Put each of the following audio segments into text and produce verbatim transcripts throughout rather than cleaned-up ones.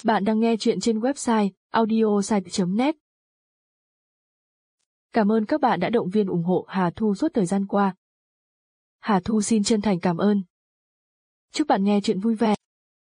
Bạn đang nghe chuyện trên website audiosite chấm net. Cảm ơn các bạn đã động viên ủng hộ Hà Thu suốt thời gian qua. Hà Thu xin chân thành cảm ơn. Chúc bạn nghe chuyện vui vẻ.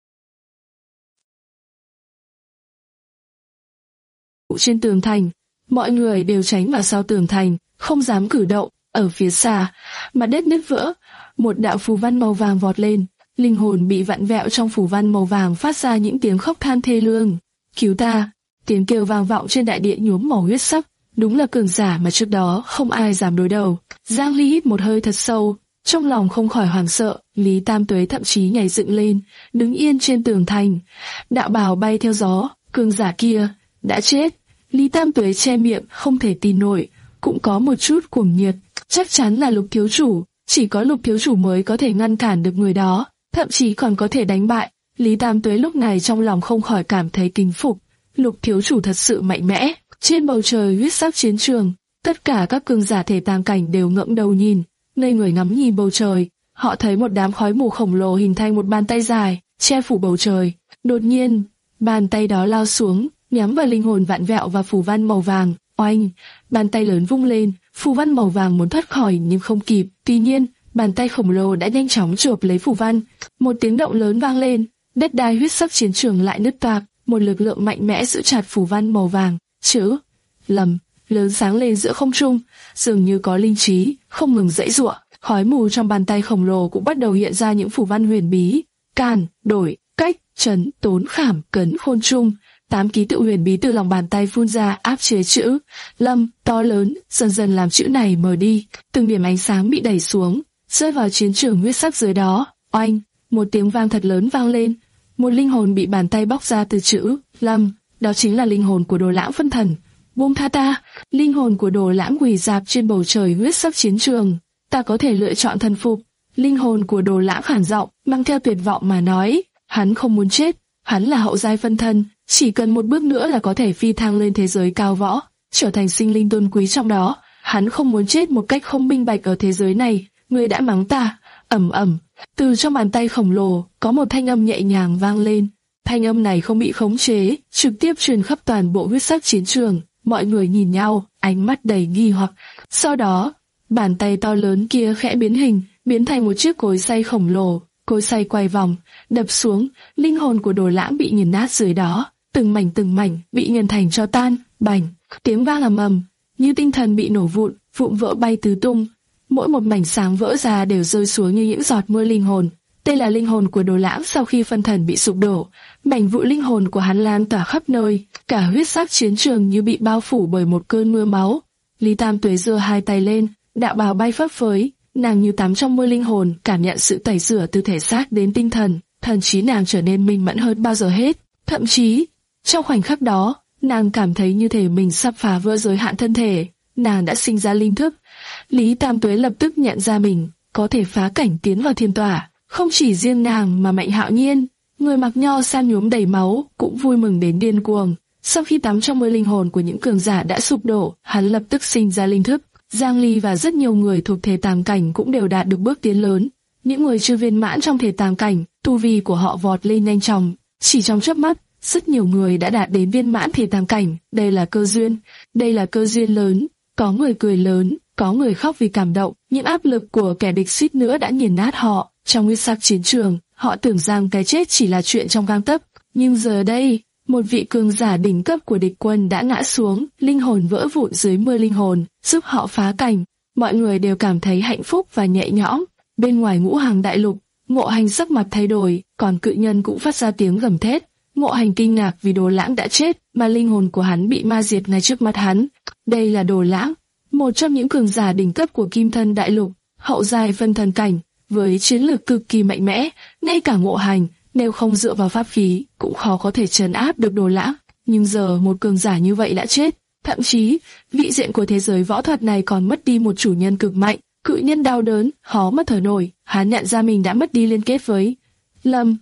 Trên tường thành, mọi người đều tránh vào sau tường thành, không dám cử động. Ở phía xa, mặt đất nứt vỡ, một đạo phù văn màu vàng vọt lên. Linh hồn bị vặn vẹo trong phù văn màu vàng phát ra những tiếng khóc than thê lương. Cứu ta! Tiếng kêu vang vọng trên đại địa nhuốm màu huyết sắc. Đúng là cường giả mà trước đó không ai dám đối đầu. Giang Ly hít một hơi thật sâu, trong lòng không khỏi hoảng sợ. Lý Tam Tuế thậm chí nhảy dựng lên, đứng yên trên tường thành. Đạo bào bay theo gió, cường giả kia đã chết. Lý Tam Tuế che miệng không thể tin nổi, cũng có một chút cuồng nhiệt. Chắc chắn là Lục thiếu chủ, chỉ có Lục thiếu chủ mới có thể ngăn cản được người đó, thậm chí còn có thể đánh bại. Lý Tam Tuế lúc này trong lòng không khỏi cảm thấy kính phục. Lục thiếu chủ thật sự mạnh mẽ. Trên bầu trời huyết sắc chiến trường, tất cả các cường giả thể tam cảnh đều ngẩng đầu nhìn, ngây người ngắm nhìn bầu trời. Họ thấy một đám khói mù khổng lồ hình thành một bàn tay dài, che phủ bầu trời. Đột nhiên, bàn tay đó lao xuống, nhắm vào linh hồn vạn vẹo và phù văn màu vàng. Oanh! Bàn tay lớn vung lên, phù văn màu vàng muốn thoát khỏi nhưng không kịp. Tuy nhiên, bàn tay khổng lồ đã nhanh chóng chộp lấy phù văn. Một tiếng động lớn vang lên, đất đai huyết sắc chiến trường lại nứt toạc. Một lực lượng mạnh mẽ giữ chặt phù văn màu vàng. Chữ lầm lớn sáng lên giữa không trung, dường như có linh trí, không ngừng giãy giụa. Khói mù trong bàn tay khổng lồ cũng bắt đầu hiện ra những phù văn huyền bí. Càn, đổi, cách, trấn, tốn, khảm, cấn, khôn trung. Tám ký tự huyền bí từ lòng bàn tay phun ra áp chế chữ lâm to lớn, dần dần làm chữ này mờ đi. Từng điểm ánh sáng bị đẩy xuống, rơi vào chiến trường huyết sắc dưới đó. Oanh! Một tiếng vang thật lớn vang lên. Một linh hồn bị bàn tay bóc ra từ chữ lâm. Đó chính là linh hồn của Đồ Lãng phân thần. Buông tha ta! Linh hồn của Đồ Lãng quỳ rạp trên bầu trời huyết sắc chiến trường. Ta có thể lựa chọn thần phục. Linh hồn của Đồ Lãng khản giọng, mang theo tuyệt vọng mà nói. Hắn không muốn chết. Hắn là hậu giai phân thân, chỉ cần một bước nữa là có thể phi thăng lên thế giới cao võ, trở thành sinh linh tôn quý trong đó. Hắn không muốn chết một cách không minh bạch ở thế giới này. Ngươi đã mắng ta! Ầm ầm. Từ trong bàn tay khổng lồ có một thanh âm nhẹ nhàng vang lên. Thanh âm này không bị khống chế, trực tiếp truyền khắp toàn bộ huyết sắc chiến trường. Mọi người nhìn nhau, ánh mắt đầy nghi hoặc. Sau đó, bàn tay to lớn kia khẽ biến hình, biến thành một chiếc cối xay khổng lồ. Cối xay quay vòng, đập xuống, linh hồn của Đồ Lãng bị nghiền nát dưới đó, từng mảnh từng mảnh bị nghiền thành tro tan. Bành! Tiếng vang ầm ầm, như tinh thần bị nổ vụn, vụn vỡ bay tứ tung. Mỗi một mảnh sáng vỡ ra đều rơi xuống như những giọt mưa linh hồn. Đây là linh hồn của Đồ Lãng sau khi phân thần bị sụp đổ. Mảnh vụn linh hồn của hắn lan tỏa khắp nơi, cả huyết sắc chiến trường như bị bao phủ bởi một cơn mưa máu. Lý Tam Tuế giơ hai tay lên, đạo bào bay phấp phới, nàng như tắm trong mưa linh hồn, cảm nhận sự tẩy rửa từ thể xác đến tinh thần, thần trí nàng trở nên minh mẫn hơn bao giờ hết. Thậm chí, trong khoảnh khắc đó, nàng cảm thấy như thể mình sắp phá vỡ giới hạn thân thể. Nàng đã sinh ra linh thức. Lý Tam Tuế lập tức nhận ra mình có thể phá cảnh tiến vào thiên tỏa. Không chỉ riêng nàng mà Mạnh Hạo Nhiên, người mặc nho san nhuốm đầy máu, cũng vui mừng đến điên cuồng. Sau khi tắm trong mưa linh hồn của những cường giả đã sụp đổ, hắn lập tức sinh ra linh thức. Giang Ly và rất nhiều người thuộc thể tam cảnh cũng đều đạt được bước tiến lớn. Những người chưa viên mãn trong thể tam cảnh, tu vi của họ vọt lên nhanh chóng. Chỉ trong chớp mắt, rất nhiều người đã đạt đến viên mãn thể tam cảnh. Đây là cơ duyên, đây là cơ duyên lớn. Có người cười lớn, có người khóc vì cảm động. Những áp lực của kẻ địch suýt nữa đã nghiền nát họ. Trong huyết sắc chiến trường, họ tưởng rằng cái chết chỉ là chuyện trong gang tấc. Nhưng giờ đây, một vị cường giả đỉnh cấp của địch quân đã ngã xuống, linh hồn vỡ vụn dưới mưa linh hồn, giúp họ phá cảnh. Mọi người đều cảm thấy hạnh phúc và nhẹ nhõm. Bên ngoài Ngũ Hàng đại lục, Ngộ Hành sắc mặt thay đổi, còn Cự Nhân cũng phát ra tiếng gầm thét. Ngộ Hành kinh ngạc vì Đồ Lãng đã chết, mà linh hồn của hắn bị ma diệt ngay trước mặt hắn. Đây là Đồ Lãng, một trong những cường giả đỉnh cấp của Kim Thân đại lục, hậu giai phân thần cảnh, với chiến lược cực kỳ mạnh mẽ. Ngay cả Ngộ Hành, nếu không dựa vào pháp khí, cũng khó có thể trấn áp được Đồ Lãng. Nhưng giờ một cường giả như vậy đã chết, thậm chí vị diện của thế giới võ thuật này còn mất đi một chủ nhân cực mạnh. Cự Nhân đau đớn, khó mà thở nổi. Hắn nhận ra mình đã mất đi liên kết với Lâm.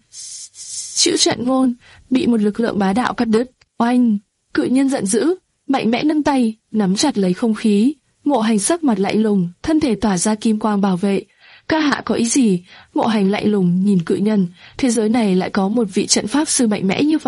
Chữ trận ngôn bị một lực lượng bá đạo cắt đứt. Oanh! Cự Nhân giận dữ, mạnh mẽ nâng tay, nắm chặt lấy không khí. Ngộ Hành sắc mặt lạnh lùng, thân thể tỏa ra kim quang bảo vệ. Ca hạ có ý gì? Ngộ Hành lạnh lùng nhìn Cự Nhân. Thế giới này lại có một vị trận pháp sư mạnh mẽ như vậy.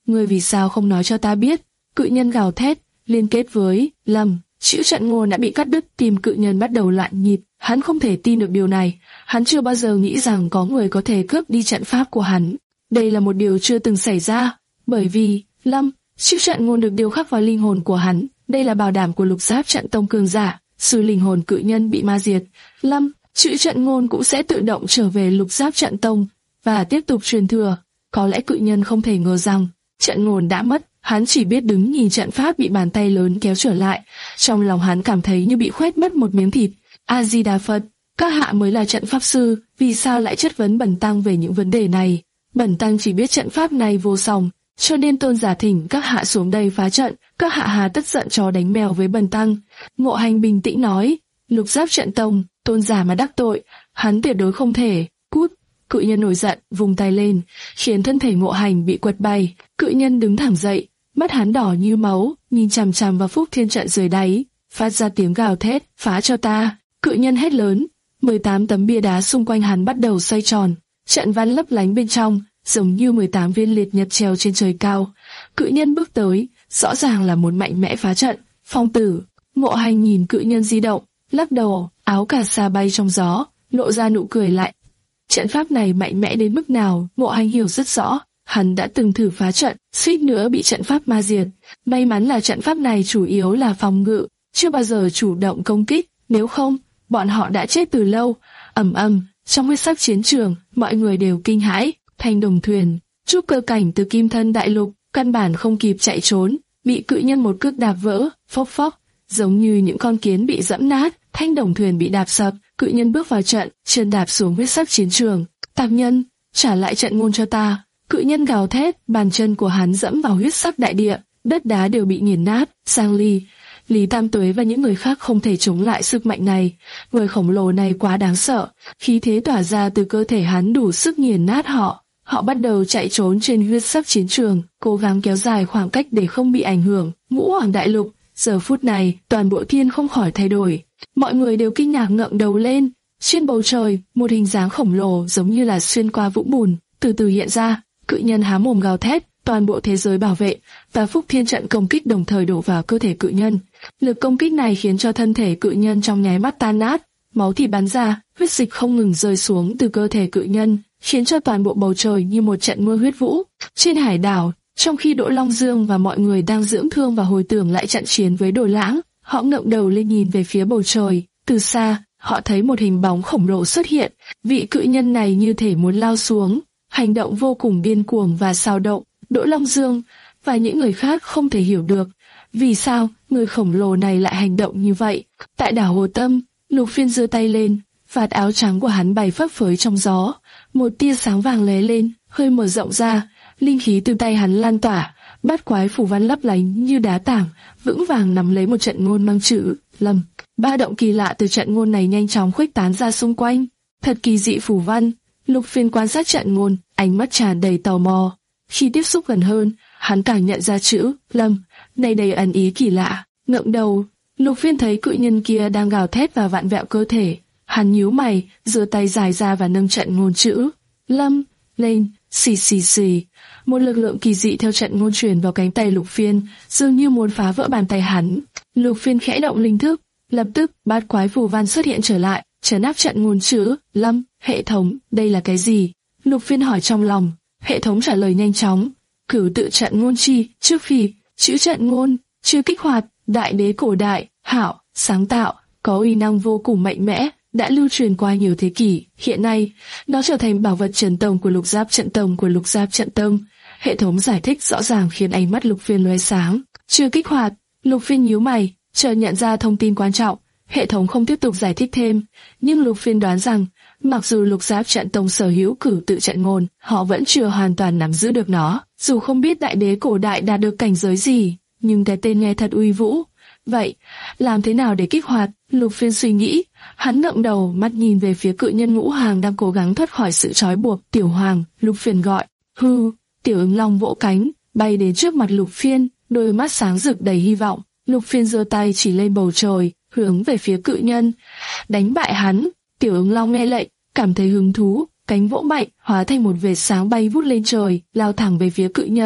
ngươi vì sao không nói cho ta biết? Cự nhân gào thét, liên kết với Lâm. Chữ trận ngôn đã bị cắt đứt, tim cự nhân bắt đầu loạn nhịp. Hắn không thể tin được điều này. Hắn chưa bao giờ nghĩ rằng có người có thể cướp đi trận pháp của hắn. Đây là một điều chưa từng xảy ra, bởi vì Lâm, chữ trận ngôn được điêu khắc vào linh hồn của hắn. Đây là bảo đảm của Lục Giáp Trận Tông cường giả. Sự linh hồn cự nhân bị ma diệt, Lâm, chữ trận ngôn cũng sẽ tự động trở về Lục Giáp Trận Tông và tiếp tục truyền thừa. Có lẽ cự nhân không thể ngờ rằng trận ngôn đã mất. Hắn chỉ biết đứng nhìn trận pháp bị bàn tay lớn kéo trở lại. Trong lòng hắn cảm thấy như bị khoét mất một miếng thịt. A Di Đà Phật, các hạ mới là trận pháp sư, vì sao lại chất vấn Bần tăng về những vấn đề này? Bần tăng chỉ biết trận pháp này vô song, cho nên tôn giả thỉnh các hạ xuống đây phá trận. Các hạ hà tất giận chó đánh mèo với Bần tăng? Ngộ Hành bình tĩnh nói, Lục Giáp Trận Tông, tôn giả mà đắc tội, hắn tuyệt đối không thể. Cút! Cự nhân nổi giận, vùng tay lên, khiến thân thể Ngộ Hành bị quật bay. Cự nhân đứng thẳng dậy, mắt hắn đỏ như máu, nhìn chằm chằm vào Phúc Thiên Trận dưới đáy, phát ra tiếng gào thét, phá cho ta! Cự nhân hét lớn, mười tám tấm bia đá xung quanh hắn bắt đầu xoay tròn, trận văn lấp lánh bên trong, giống như mười tám viên liệt nhật treo trên trời cao. Cự nhân bước tới, rõ ràng là muốn mạnh mẽ phá trận. Phong tử, Ngộ Hành nhìn cự nhân di động, lắc đầu, áo cà sa bay trong gió, lộ ra nụ cười lại. Trận pháp này mạnh mẽ đến mức nào, Ngộ Hành hiểu rất rõ. Hắn đã từng thử phá trận, suýt nữa bị trận pháp ma diệt. May mắn là trận pháp này chủ yếu là phòng ngự, chưa bao giờ chủ động công kích. Nếu không, bọn họ đã chết từ lâu. Ầm ầm, trong huyết sắc chiến trường, mọi người đều kinh hãi. Thanh đồng thuyền, trúc cơ cảnh từ Kim Thân Đại Lục, căn bản không kịp chạy trốn, bị cự nhân một cước đạp vỡ, phốc phốc, giống như những con kiến bị dẫm nát. Thanh đồng thuyền bị đạp sập, cự nhân bước vào trận, chân đạp xuống huyết sắc chiến trường. Tạp nhân, trả lại trận ngôn cho ta! Cự nhân gào thét, bàn chân của hắn dẫm vào huyết sắc đại địa, đất đá đều bị nghiền nát. Giang Ly, Lý Tam Tuế và những người khác không thể chống lại sức mạnh này. Người khổng lồ này quá đáng sợ, khí thế tỏa ra từ cơ thể hắn đủ sức nghiền nát họ. Họ bắt đầu chạy trốn trên huyết sắc chiến trường, cố gắng kéo dài khoảng cách để không bị ảnh hưởng. Ngũ Hoàng Đại Lục, giờ phút này, toàn bộ thiên không khỏi thay đổi. Mọi người đều kinh ngạc ngẩng đầu lên. Trên bầu trời, một hình dáng khổng lồ giống như là xuyên qua vũng bùn, từ từ hiện ra. Cự nhân há mồm gào thét, toàn bộ thế giới bảo vệ và Phúc Thiên Trận công kích đồng thời đổ vào cơ thể cự nhân. Lực công kích này khiến cho thân thể cự nhân trong nháy mắt tan nát, máu thịt bắn ra, huyết dịch không ngừng rơi xuống từ cơ thể cự nhân, khiến cho toàn bộ bầu trời như một trận mưa huyết vũ. Trên hải đảo, trong khi Đỗ Long Dương và mọi người đang dưỡng thương và hồi tưởng lại trận chiến với Đồ Lãng, họ ngẩng đầu lên nhìn về phía bầu trời. Từ xa, họ thấy một hình bóng khổng lồ xuất hiện. Vị cự nhân này như thể muốn lao xuống, hành động vô cùng điên cuồng và xao động. Đỗ Long Dương và những người khác không thể hiểu được vì sao người khổng lồ này lại hành động như vậy. Tại đảo Hồ Tâm, Lục Phiên giơ tay lên, vạt áo trắng của hắn bay phấp phới trong gió, một tia sáng vàng lóe lên, hơi mở rộng ra, linh khí từ tay hắn lan tỏa, bát quái phù văn lấp lánh như đá tảng, vững vàng nắm lấy một trận ngôn mang chữ Lâm. Ba động kỳ lạ từ trận ngôn này nhanh chóng khuếch tán ra xung quanh, thật kỳ dị phù văn. Lục Phiên quan sát trận ngôn, ánh mắt tràn đầy tò mò. Khi tiếp xúc gần hơn, hắn càng nhận ra chữ Lâm này đầy ẩn ý kỳ lạ. Ngẩng đầu, Lục Phiên thấy cự nhân kia đang gào thét và vặn vẹo cơ thể. Hắn nhíu mày, giơ tay dài ra và nâng trận ngôn chữ Lâm lên. Xì xì xì, một lực lượng kỳ dị theo trận ngôn truyền vào cánh tay Lục Phiên, dường như muốn phá vỡ bàn tay hắn. Lục Phiên khẽ động linh thức, lập tức bát quái phù văn xuất hiện trở lại, trấn áp trận ngôn chữ Lâm. Hệ thống, đây là cái gì? Lục Phiên hỏi trong lòng. Hệ thống trả lời nhanh chóng. Cửu tự trận ngôn chi, trước phi, chữ trận ngôn, chưa kích hoạt, đại đế cổ đại, hảo, sáng tạo, có uy năng vô cùng mạnh mẽ, đã lưu truyền qua nhiều thế kỷ. Hiện nay, nó trở thành bảo vật trấn tông của Lục Giáp Trận Tông của Lục Giáp Trận Tông. Hệ thống giải thích rõ ràng khiến ánh mắt Lục Phiên lóe sáng. Chưa kích hoạt, Lục Phiên nhíu mày, chợt nhận ra thông tin quan trọng. Hệ thống không tiếp tục giải thích thêm, nhưng Lục Phiên đoán rằng, mặc dù Lục Giáp Trận Tông sở hữu cửu tự trận ngôn, họ vẫn chưa hoàn toàn nắm giữ được nó. Dù không biết đại đế cổ đại đạt được cảnh giới gì, nhưng cái tên nghe thật uy vũ. Vậy, làm thế nào để kích hoạt? Lục Phiên suy nghĩ, hắn ngẩng đầu, mắt nhìn về phía cự nhân Ngũ Hoàng đang cố gắng thoát khỏi sự trói buộc. Tiểu Hoàng, Lục Phiên gọi. Hư, Tiểu Ứng Long vỗ cánh, bay đến trước mặt Lục Phiên, đôi mắt sáng rực đầy hy vọng. Lục Phiên giơ tay chỉ lên bầu trời, hướng về phía cự nhân. Đánh bại hắn. Tiểu Ứng Long nghe lệnh, cảm thấy hứng thú, cánh vỗ mạnh, hóa thành một vệt sáng bay vút lên trời, lao thẳng về phía cự nhân.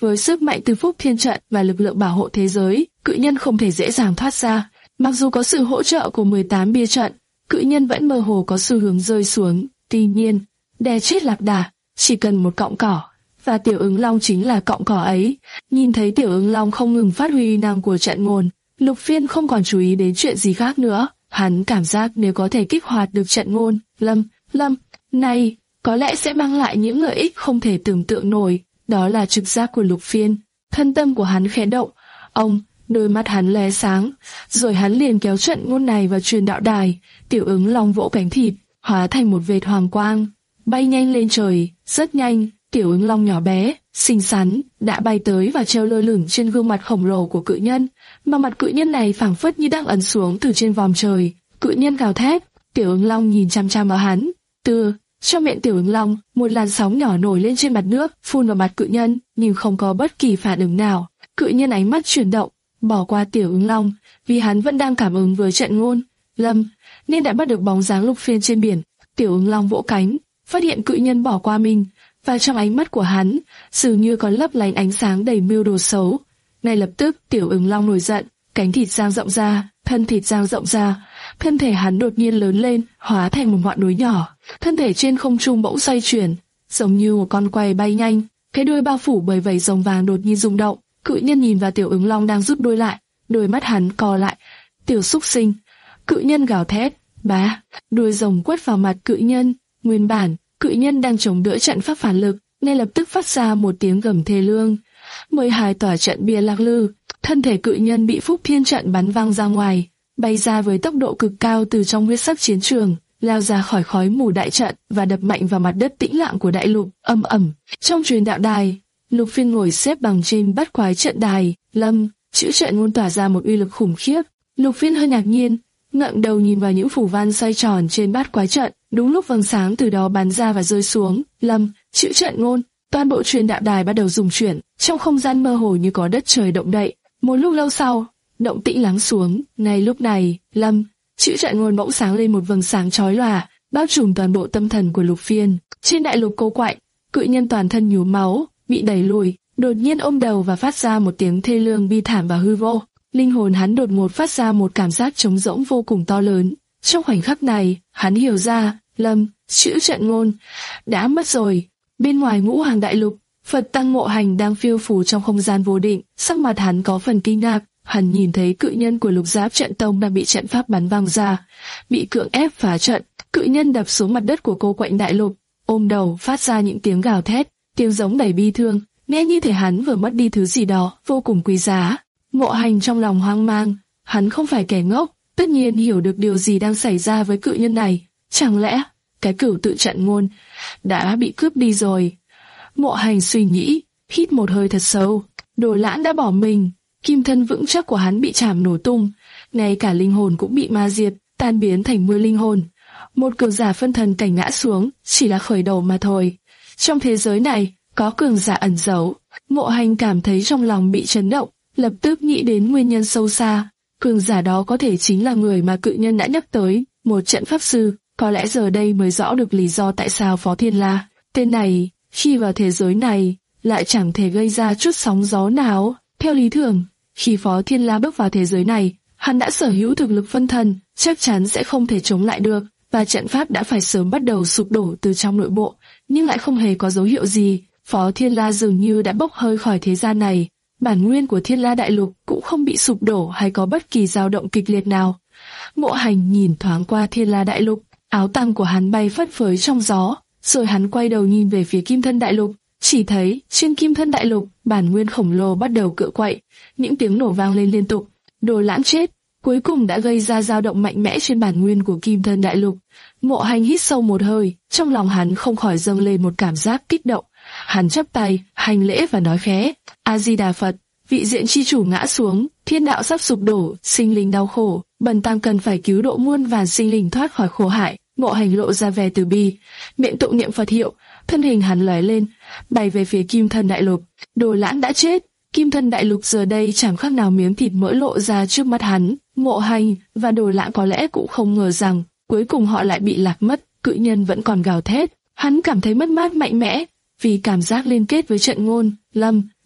với sức mạnh từ phúc thiên trận và lực lượng bảo hộ thế giới, cự nhân không thể dễ dàng thoát ra. Mặc dù có sự hỗ trợ của mười tám bia trận, cự nhân vẫn mơ hồ có xu hướng rơi xuống. Tuy nhiên, đè chết lạc đà, chỉ cần một cọng cỏ, và Tiểu Ứng Long chính là cọng cỏ ấy. Nhìn thấy Tiểu Ứng Long không ngừng phát huy uy năng của trận ngôn, Lục Phiên không còn chú ý đến chuyện gì khác nữa. Hắn cảm giác nếu có thể kích hoạt được trận ngôn lâm lâm này, có lẽ sẽ mang lại những lợi ích không thể tưởng tượng nổi. Đó là trực giác của Lục Phiên. Thân tâm của hắn khẽ động. Ông, đôi mắt hắn lóe sáng, rồi hắn liền kéo trận ngôn này vào truyền đạo đài. Tiểu Ứng Long vỗ cánh thịt, hóa thành một vệt hoàng quang, bay nhanh lên trời. Rất nhanh, Tiểu Ứng Long nhỏ bé, xinh xắn, đã bay tới và treo lơ lửng trên gương mặt khổng lồ của cự nhân, mà mặt cự nhân này phảng phất như đang ấn xuống từ trên vòm trời. Cự nhân gào thét, Tiểu Ứng Long nhìn chăm chăm vào hắn. Từ trong miệng Tiểu Ứng Long, một làn sóng nhỏ nổi lên trên mặt nước, phun vào mặt cự nhân, nhưng không có bất kỳ phản ứng nào. Cự nhân ánh mắt chuyển động, bỏ qua Tiểu Ứng Long, vì hắn vẫn đang cảm ứng với trận ngôn lâm, nên đã bắt được bóng dáng Lục Phiên trên biển. Tiểu Ứng Long vỗ cánh, phát hiện cự nhân bỏ qua mình, và trong ánh mắt của hắn, dường như có lấp lánh ánh sáng đầy mưu đồ xấu. Ngay lập tức, Tiểu Ứng Long nổi giận, cánh thịt dang rộng ra, thân thịt dang rộng ra, thân thể hắn đột nhiên lớn lên, hóa thành một ngọn núi nhỏ. Thân thể trên không trung bỗng xoay chuyển, giống như một con quay bay nhanh. Cái đuôi bao phủ bởi vảy rồng vàng đột nhiên rung động. Cự nhân nhìn vào Tiểu Ứng Long đang rút đuôi lại, đôi mắt hắn co lại. Tiểu xúc sinh! Cự nhân gào thét. Bá! Đuôi rồng quất vào mặt cự nhân. Nguyên bản, cự nhân đang chống đỡ trận pháp phản lực, ngay lập tức phát ra một tiếng gầm thê lương. mười hai tòa trận bia lạc lư, thân thể cự nhân bị phúc thiên trận bắn văng ra ngoài, bay ra với tốc độ cực cao từ trong huyết sắc chiến trường, lao ra khỏi khói mù đại trận và đập mạnh vào mặt đất tĩnh lặng của đại lục. Âm ầm. Trong truyền đạo đài, Lục Phiên ngồi xếp bằng trên bát quái trận đài, lâm, chữ trận ngôn tỏa ra một uy lực khủng khiếp. Lục Phiên hơi ngạc nhiên, ngẩng đầu nhìn vào những phù văn xoay tròn trên bát quái trận. Đúng lúc vầng sáng từ đó bắn ra và rơi xuống, lâm, chữ trận ngôn, toàn bộ truyền đạo đài bắt đầu rung chuyển, trong không gian mơ hồ như có đất trời động đậy. Một lúc lâu sau, động tĩnh lắng xuống. Ngay lúc này, lâm, chữ trận ngôn bỗng sáng lên một vầng sáng chói lòa, bao trùm toàn bộ tâm thần của Lục Phiên. Trên đại lục cô quạnh, cự nhân toàn thân nhuốm máu, bị đẩy lùi, đột nhiên ôm đầu và phát ra một tiếng thê lương bi thảm và hư vô. Linh hồn hắn đột ngột phát ra một cảm giác trống rỗng vô cùng to lớn. Trong khoảnh khắc này, hắn hiểu ra, lâm, chữ trận ngôn đã mất rồi. Bên ngoài ngũ hoàng đại lục, Phật Tăng Ngộ Hành đang phiêu phù trong không gian vô định, sắc mặt hắn có phần kinh ngạc. Hắn nhìn thấy cự nhân của Lục Giáp Trận Tông đang bị trận pháp bắn văng ra, bị cưỡng ép phá trận. Cự nhân đập xuống mặt đất của cô quạnh đại lục, ôm đầu phát ra những tiếng gào thét, tiếng giống đầy bi thương, nghe như thể hắn vừa mất đi thứ gì đó vô cùng quý giá. Ngộ Hành trong lòng hoang mang, hắn không phải kẻ ngốc, tất nhiên hiểu được điều gì đang xảy ra với cự nhân này. Chẳng lẽ cái cửu tự trận ngôn đã bị cướp đi rồi? Ngộ Hành suy nghĩ, hít một hơi thật sâu. Đồ Lãng đã bỏ mình, kim thân vững chắc của hắn bị chảm nổ tung, ngay cả linh hồn cũng bị ma diệt, tan biến thành mưa linh hồn. Một cường giả phân thần cảnh ngã xuống, chỉ là khởi đầu mà thôi. Trong thế giới này, có cường giả ẩn giấu. Ngộ Hành cảm thấy trong lòng bị chấn động, lập tức nghĩ đến nguyên nhân sâu xa. Cường giả đó có thể chính là người mà cự nhân đã nhắc tới, một trận pháp sư. Có lẽ giờ đây mới rõ được lý do tại sao Phó Thiên La, tên này, khi vào thế giới này, lại chẳng thể gây ra chút sóng gió nào. Theo lý thường, khi Phó Thiên La bước vào thế giới này, hắn đã sở hữu thực lực phân thần, chắc chắn sẽ không thể chống lại được, và trận pháp đã phải sớm bắt đầu sụp đổ từ trong nội bộ, nhưng lại không hề có dấu hiệu gì. Phó Thiên La dường như đã bốc hơi khỏi thế gian này. Bản nguyên của Thiên La Đại Lục cũng không bị sụp đổ hay có bất kỳ dao động kịch liệt nào. Ngộ Hành nhìn thoáng qua Thiên La Đại Lục, áo tang của hắn bay phất phới trong gió, rồi hắn quay đầu nhìn về phía Kim Thân Đại Lục, chỉ thấy trên Kim Thân Đại Lục, bản nguyên khổng lồ bắt đầu cựa quậy, những tiếng nổ vang lên liên tục. Đồ Lãng chết, cuối cùng đã gây ra dao động mạnh mẽ trên bản nguyên của Kim Thân Đại Lục. Ngộ Hành hít sâu một hơi, trong lòng hắn không khỏi dâng lên một cảm giác kích động. Hắn chắp tay, hành lễ và nói khẽ: A Di Đà Phật. Vị diện chi chủ ngã xuống, thiên đạo sắp sụp đổ, sinh linh đau khổ, bần tăng cần phải cứu độ muôn vàn sinh linh thoát khỏi khổ hại. Ngộ Hành lộ ra vẻ từ bi, miệng tụng niệm Phật hiệu, thân hình hắn lóe lên, bay về phía Kim Thân Đại Lục. Đồ Lãng đã chết, Kim Thân Đại Lục giờ đây chẳng khác nào miếng thịt mỡ lộ ra trước mắt hắn. Ngộ Hành và Đồ Lãng có lẽ cũng không ngờ rằng cuối cùng họ lại bị lạc mất. Cự nhân vẫn còn gào thét, hắn cảm thấy mất mát mạnh mẽ vì cảm giác liên kết với trận ngôn lâm.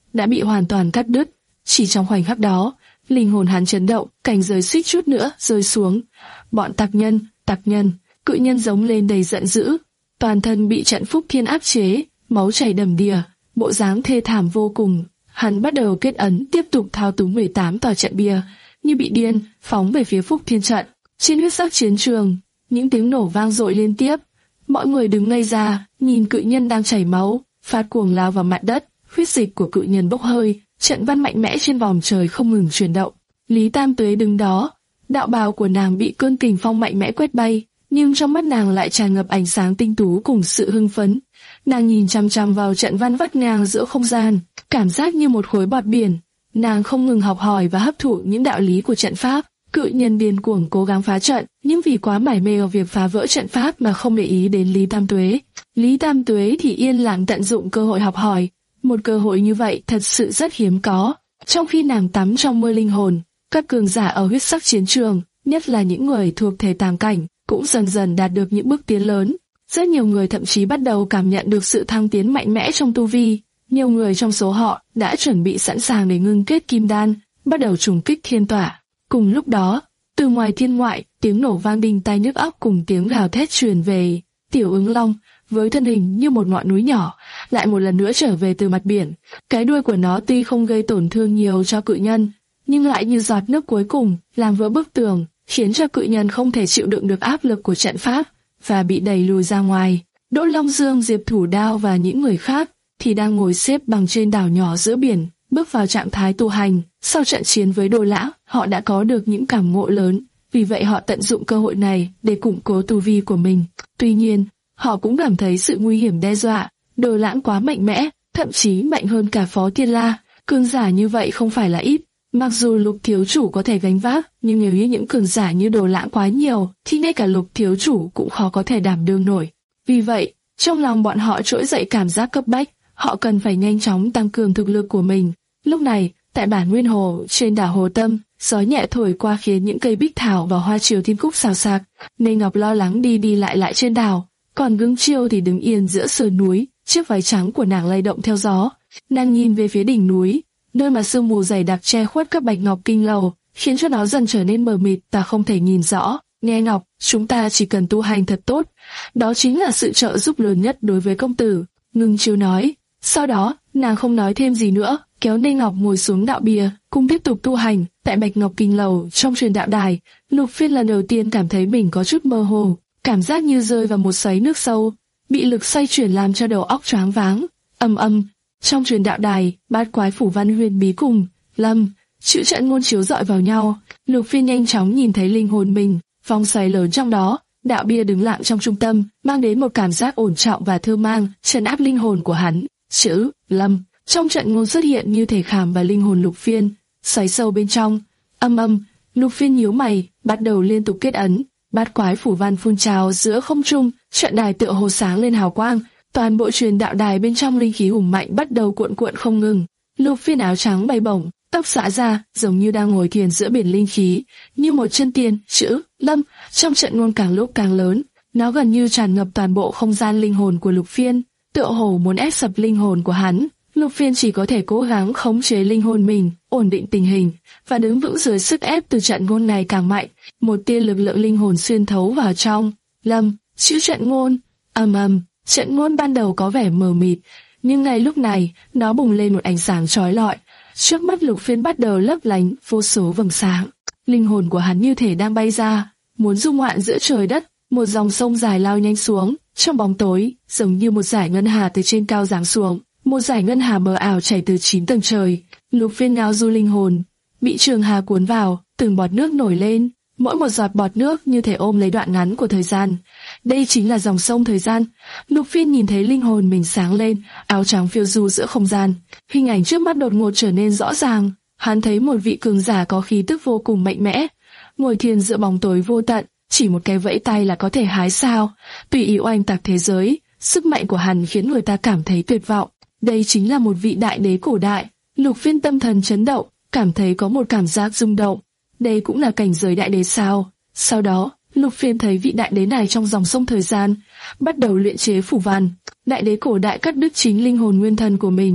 đã bị hoàn toàn cắt đứt. Chỉ trong khoảnh khắc đó, linh hồn hắn chấn động, cảnh giới suýt chút nữa rơi xuống. Bọn tặc nhân, tặc nhân, cự nhân giống lên đầy giận dữ, toàn thân bị trận phúc thiên áp chế, máu chảy đầm đìa, bộ dáng thê thảm vô cùng. Hắn bắt đầu kết ấn, tiếp tục thao túng mười tám tòa trận bia, như bị điên, phóng về phía phúc thiên trận. Trên huyết sắc chiến trường, những tiếng nổ vang dội liên tiếp. Mọi người đứng ngây ra, nhìn cự nhân đang chảy máu, phát cuồng lao vào mặt đất. Huyết dịch của cự nhân bốc hơi, trận văn mạnh mẽ trên vòm trời không ngừng chuyển động. Lý Tam Tuế đứng đó, đạo bào của nàng bị cơn kình phong mạnh mẽ quét bay, nhưng trong mắt nàng lại tràn ngập ánh sáng tinh tú cùng sự hưng phấn. Nàng nhìn chăm chăm vào trận văn vắt ngang giữa không gian, cảm giác như một khối bọt biển. Nàng không ngừng học hỏi và hấp thụ những đạo lý của trận pháp. Cự nhân điên cuồng cố gắng phá trận, nhưng vì quá mải mê ở việc phá vỡ trận pháp mà không để ý đến Lý Tam Tuế. Lý Tam Tuế thì yên lặng tận dụng cơ hội học hỏi. Một cơ hội như vậy thật sự rất hiếm có. Trong khi nàng tắm trong mưa linh hồn, các cường giả ở huyết sắc chiến trường, nhất là những người thuộc thể tàng cảnh, cũng dần dần đạt được những bước tiến lớn. Rất nhiều người thậm chí bắt đầu cảm nhận được sự thăng tiến mạnh mẽ trong tu vi. Nhiều người trong số họ đã chuẩn bị sẵn sàng để ngưng kết kim đan, bắt đầu trùng kích thiên tỏa. Cùng lúc đó, từ ngoài thiên ngoại, tiếng nổ vang đinh tai nhức óc cùng tiếng gào thét truyền về. Tiểu Ứng Long, với thân hình như một ngọn núi nhỏ, lại một lần nữa trở về từ mặt biển. Cái đuôi của nó tuy không gây tổn thương nhiều cho cự nhân, nhưng lại như giọt nước cuối cùng, làm vỡ bức tường, khiến cho cự nhân không thể chịu đựng được áp lực của trận pháp, và bị đẩy lùi ra ngoài. Đỗ Long Dương, Diệp Thủ Đao và những người khác thì đang ngồi xếp bằng trên đảo nhỏ giữa biển, bước vào trạng thái tu hành. Sau trận chiến với Đồ Lãng, họ đã có được những cảm ngộ lớn, vì vậy họ tận dụng cơ hội này để củng cố tu vi của mình. Tuy nhiên, họ cũng cảm thấy sự nguy hiểm đe dọa. Đồ Lãng quá mạnh mẽ, thậm chí mạnh hơn cả Phó Thiên La. Cường giả như vậy không phải là ít. Mặc dù Lục thiếu chủ có thể gánh vác, nhưng nếu như những cường giả như Đồ Lãng quá nhiều, thì ngay cả Lục thiếu chủ cũng khó có thể đảm đương nổi. Vì vậy, trong lòng bọn họ trỗi dậy cảm giác cấp bách, họ cần phải nhanh chóng tăng cường thực lực của mình. Lúc này, tại bản Nguyên Hồ, trên đảo Hồ Tâm, gió nhẹ thổi qua khiến những cây bích thảo và hoa triều thiên cúc xào xạc. Nên Ngọc lo lắng đi đi lại lại trên đảo, còn Gương Chiêu thì đứng yên giữa sườn núi, chiếc váy trắng của nàng lay động theo gió. Nàng nhìn về phía đỉnh núi, nơi mà sương mù dày đặc che khuất các bạch ngọc kinh lầu, khiến cho nó dần trở nên mờ mịt và không thể nhìn rõ. Nghe Ngọc, chúng ta chỉ cần tu hành thật tốt, đó chính là sự trợ giúp lớn nhất đối với công tử. Ngưng Chiêu nói. Sau đó, nàng không nói thêm gì nữa, kéo Ninh Ngọc ngồi xuống đạo bia, cùng tiếp tục tu hành. Tại Bạch Ngọc Kinh Lầu, trong truyền đạo đài, Lục Phiên lần đầu tiên cảm thấy mình có chút mơ hồ, cảm giác như rơi vào một xoáy nước sâu, bị lực xoay chuyển làm cho đầu óc choáng váng. Ầm ầm, trong truyền đạo đài, bát quái phủ văn huyền bí cùng Lâm chữ trận ngôn chiếu dọi vào nhau. Lục Phiên nhanh chóng nhìn thấy linh hồn mình, vòng xoáy lớn trong đó. Đạo bia đứng lặng trong trung tâm, mang đến một cảm giác ổn trọng và thơ mang, trấn áp linh hồn của hắn. Chữ Lâm trong trận ngôn xuất hiện như thể khảm vào linh hồn Lục Phiên, xoáy sâu bên trong. Âm âm, Lục Phiên nhíu mày, bắt đầu liên tục kết ấn. Bát quái phủ văn phun trào giữa không trung, trận đài tựa hồ sáng lên hào quang. Toàn bộ truyền đạo đài bên trong linh khí hùng mạnh bắt đầu cuộn cuộn không ngừng. Lục Phiên áo trắng bay bổng, tóc xõa ra, giống như đang ngồi thiền giữa biển linh khí, như một chân tiên. Chữ Lâm trong trận ngôn càng lúc càng lớn, nó gần như tràn ngập toàn bộ không gian linh hồn của Lục Phiên, tựa hồ muốn ép sập linh hồn của hắn. Lục Phiên chỉ có thể cố gắng khống chế linh hồn mình, ổn định tình hình và đứng vững dưới sức ép từ trận ngôn này càng mạnh. Một tia lực lượng linh hồn xuyên thấu vào trong Lâm chữ trận ngôn. Ầm ầm, trận ngôn ban đầu có vẻ mờ mịt, nhưng ngay lúc này nó bùng lên một ánh sáng chói lọi. Trước mắt Lục Phiên bắt đầu lấp lánh vô số vầng sáng. Linh hồn của hắn như thể đang bay ra, muốn dung hoạn giữa trời đất. Một dòng sông dài lao nhanh xuống trong bóng tối, giống như một dải ngân hà từ trên cao giáng xuống. Một dải ngân hà mờ ảo chảy từ chín tầng trời. Lục Phiên ngao du linh hồn, bị trường hà cuốn vào, từng bọt nước nổi lên. Mỗi một giọt bọt nước như thể ôm lấy đoạn ngắn của thời gian. Đây chính là dòng sông thời gian. Lục Phiên nhìn thấy linh hồn mình sáng lên, áo trắng phiêu du giữa không gian. Hình ảnh trước mắt đột ngột trở nên rõ ràng. Hắn thấy một vị cường giả có khí tức vô cùng mạnh mẽ, ngồi thiền giữa bóng tối vô tận, chỉ một cái vẫy tay là có thể hái sao, tùy ý oanh tạc thế giới. Sức mạnh của hắn khiến người ta cảm thấy tuyệt vọng. Đây chính là một vị đại đế cổ đại. Lục Phiên tâm thần chấn động, cảm thấy có một cảm giác rung động. Đây cũng là cảnh giới đại đế sao? Sau đó, Lục Phiên thấy vị đại đế này trong dòng sông thời gian, bắt đầu luyện chế phủ văn. Đại đế cổ đại cắt đứt chính linh hồn nguyên thần của mình,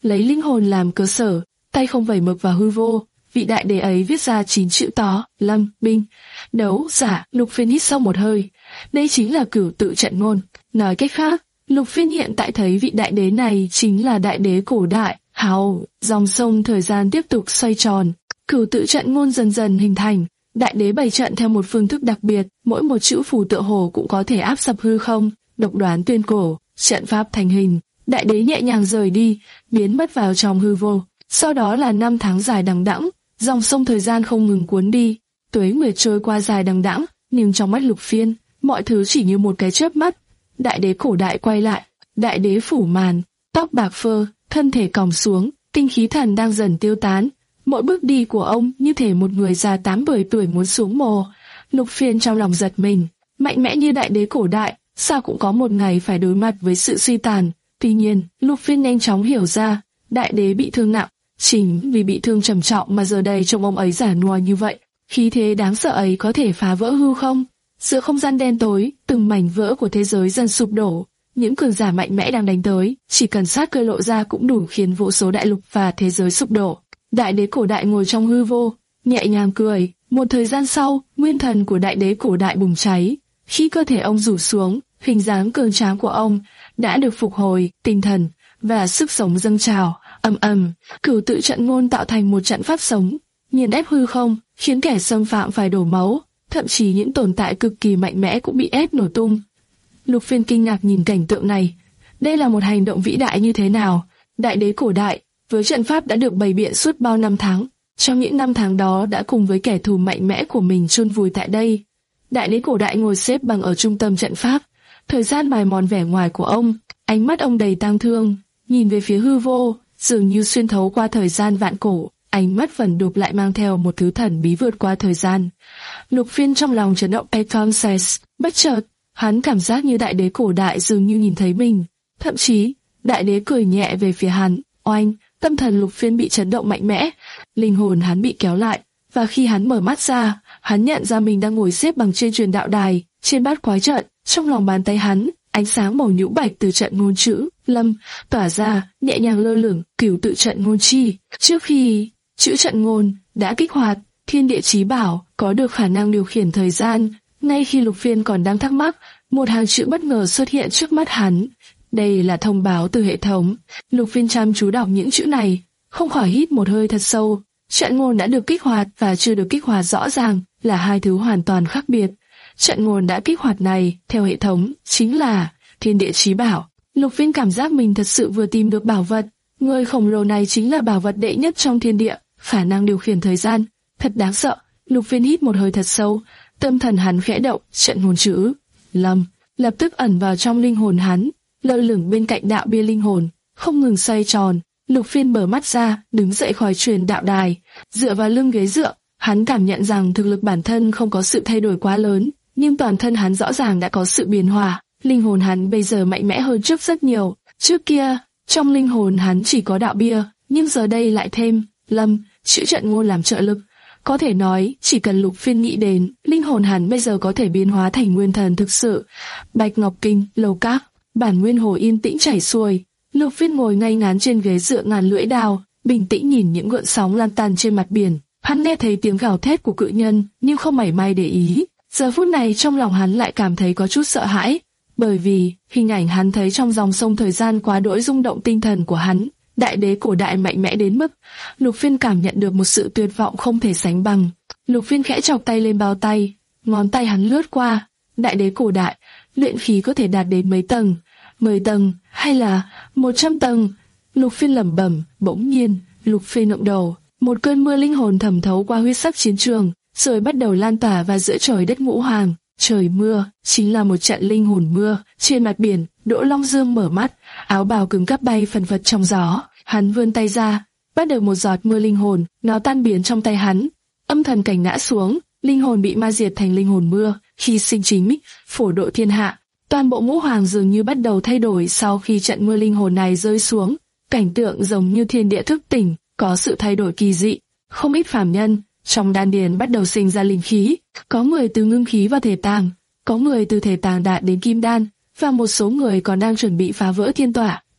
lấy linh hồn làm cơ sở, tay không vẩy mực vào hư vô. Vị đại đế ấy viết ra chín chữ to: Lâm, binh, đấu, giả. Lục Phiên hít sâu một hơi. Đây chính là cửu tự trận ngôn. Nói cách khác, Lục Phiên hiện tại thấy vị đại đế này chính là đại đế cổ đại. Hào, dòng sông thời gian tiếp tục xoay tròn. Cửu tự trận ngôn dần dần hình thành. Đại đế bày trận theo một phương thức đặc biệt, mỗi một chữ phù tựa hồ cũng có thể áp sập hư không. Độc đoán tuyên cổ, trận pháp thành hình. Đại đế nhẹ nhàng rời đi, biến mất vào trong hư vô. Sau đó là năm tháng dài đằng đẵng, dòng sông thời gian không ngừng cuốn đi. Tuế nguyệt trôi qua dài đằng đẵng, nhưng trong mắt Lục Phiên, mọi thứ chỉ như một cái chớp mắt. Đại đế cổ đại quay lại, đại đế phủ màn, tóc bạc phơ, thân thể còng xuống, tinh khí thần đang dần tiêu tán. Mỗi bước đi của ông như thể một người già tám mươi tuổi muốn xuống mồ. Lục Phiên trong lòng giật mình, mạnh mẽ như đại đế cổ đại, sao cũng có một ngày phải đối mặt với sự suy tàn. Tuy nhiên, Lục Phiên nhanh chóng hiểu ra, đại đế bị thương nặng, chính vì bị thương trầm trọng mà giờ đây trông ông ấy giả nua như vậy. Khí thế đáng sợ ấy có thể phá vỡ hư không. Giữa không gian đen tối, từng mảnh vỡ của thế giới dần sụp đổ. Những cường giả mạnh mẽ đang đánh tới, chỉ cần sát cơ lộ ra cũng đủ khiến vô số đại lục và thế giới sụp đổ. Đại đế cổ đại ngồi trong hư vô, nhẹ nhàng cười. Một thời gian sau, nguyên thần của đại đế cổ đại bùng cháy. Khi cơ thể ông rủ xuống, hình dáng cường tráng của ông đã được phục hồi, tinh thần và sức sống dâng trào. Ầm ầm, cửu tự trận ngôn tạo thành một trận pháp sống, nghiền ép hư không, khiến kẻ xâm phạm phải đổ máu, thậm chí những tồn tại cực kỳ mạnh mẽ cũng bị ép nổ tung. Lục Phiên kinh ngạc nhìn cảnh tượng này. Đây là một hành động vĩ đại như thế nào? Đại đế cổ đại, với trận pháp đã được bày biện suốt bao năm tháng, trong những năm tháng đó đã cùng với kẻ thù mạnh mẽ của mình chôn vùi tại đây. Đại đế cổ đại ngồi xếp bằng ở trung tâm trận pháp, thời gian mài mòn vẻ ngoài của ông, ánh mắt ông đầy tang thương, nhìn về phía hư vô, dường như xuyên thấu qua thời gian vạn cổ, ánh mắt vẩn đục lại mang theo một thứ thần bí vượt qua thời gian. Lục Phiên trong lòng chấn động Econses, bất chợt, hắn cảm giác như đại đế cổ đại dường như nhìn thấy mình, thậm chí, đại đế cười nhẹ về phía hắn. Oanh, tâm thần Lục Phiên bị chấn động mạnh mẽ, linh hồn hắn bị kéo lại, và khi hắn mở mắt ra, hắn nhận ra mình đang ngồi xếp bằng trên truyền đạo đài, trên bát quái trận. Trong lòng bàn tay hắn, ánh sáng màu nhũ bạch từ trận ngôn chữ Lâm tỏa ra, nhẹ nhàng lơ lửng, cửu tự trận ngôn chi. Trước khi chữ trận ngôn đã kích hoạt, thiên địa chí bảo có được khả năng điều khiển thời gian. Ngay khi Lục Phiên còn đang thắc mắc, một hàng chữ bất ngờ xuất hiện trước mắt hắn. Đây là thông báo từ hệ thống. Lục Phiên chăm chú đọc những chữ này, không khỏi hít một hơi thật sâu. Trận ngôn đã được kích hoạt và chưa được kích hoạt rõ ràng là hai thứ hoàn toàn khác biệt. Trận ngôn đã kích hoạt này, theo hệ thống, chính là thiên địa chí bảo. Lục Phiên cảm giác mình thật sự vừa tìm được bảo vật. Người khổng lồ này chính là bảo vật đệ nhất trong thiên địa, khả năng điều khiển thời gian. Thật đáng sợ. Lục Phiên hít một hơi thật sâu, tâm thần hắn khẽ động, trận ngôn chữ Lâm lập tức ẩn vào trong linh hồn hắn, lơ lửng bên cạnh đạo bia linh hồn, không ngừng xoay tròn. Lục Phiên mở mắt ra, đứng dậy khỏi truyền đạo đài, dựa vào lưng ghế dựa, hắn cảm nhận rằng thực lực bản thân không có sự thay đổi quá lớn, nhưng toàn thân hắn rõ ràng đã có sự biến hóa. Linh hồn hắn bây giờ mạnh mẽ hơn trước rất nhiều. Trước kia, trong linh hồn hắn chỉ có đạo bia, nhưng giờ đây lại thêm Lâm chữ trận ngôn làm trợ lực. Có thể nói, chỉ cần Lục Phiên nghĩ đến, linh hồn hắn bây giờ có thể biến hóa thành nguyên thần thực sự. Bạch Ngọc Kinh, lầu các, bản nguyên hồ yên tĩnh chảy xuôi. Lục Phiên ngồi ngay ngắn trên ghế dựa ngàn lưỡi đao, bình tĩnh nhìn những gợn sóng lan tăn trên mặt biển. Hắn nghe thấy tiếng gào thét của cự nhân, nhưng không mảy may để ý. Giờ phút này trong lòng hắn lại cảm thấy có chút sợ hãi, bởi vì hình ảnh hắn thấy trong dòng sông thời gian quá đỗi rung động tinh thần của hắn. Đại đế cổ đại mạnh mẽ đến mức Lục Phiên cảm nhận được một sự tuyệt vọng không thể sánh bằng. Lục Phiên khẽ chọc tay lên bao tay, ngón tay hắn lướt qua. Đại đế cổ đại, luyện khí có thể đạt đến mấy tầng? Mười tầng hay là một trăm tầng? Lục Phiên lẩm bẩm. Bỗng nhiên, Lục Phiên ngẩng đầu, một cơn mưa linh hồn thẩm thấu qua huyết sắc chiến trường, rồi bắt đầu lan tỏa vào giữa trời đất ngũ hoàng. Trời mưa chính là một trận linh hồn mưa. Trên mặt biển, Đỗ Long Dương mở mắt, áo bào cứng cáp bay phần phật trong gió. Hắn vươn tay ra, bắt được một giọt mưa linh hồn, nó tan biến trong tay hắn. Âm thần cảnh ngã xuống, linh hồn bị ma diệt thành linh hồn mưa, hy sinh chính mình, phổ độ thiên hạ. Toàn bộ ngũ hoàng dường như bắt đầu thay đổi sau khi trận mưa linh hồn này rơi xuống. Cảnh tượng giống như thiên địa thức tỉnh, có sự thay đổi kỳ dị. Không ít phàm nhân trong đan điền bắt đầu sinh ra linh khí, có người từ ngưng khí vào thể tàng, có người từ thể tàng đạt đến kim đan, và một số người còn đang chuẩn bị phá vỡ thiên tỏa.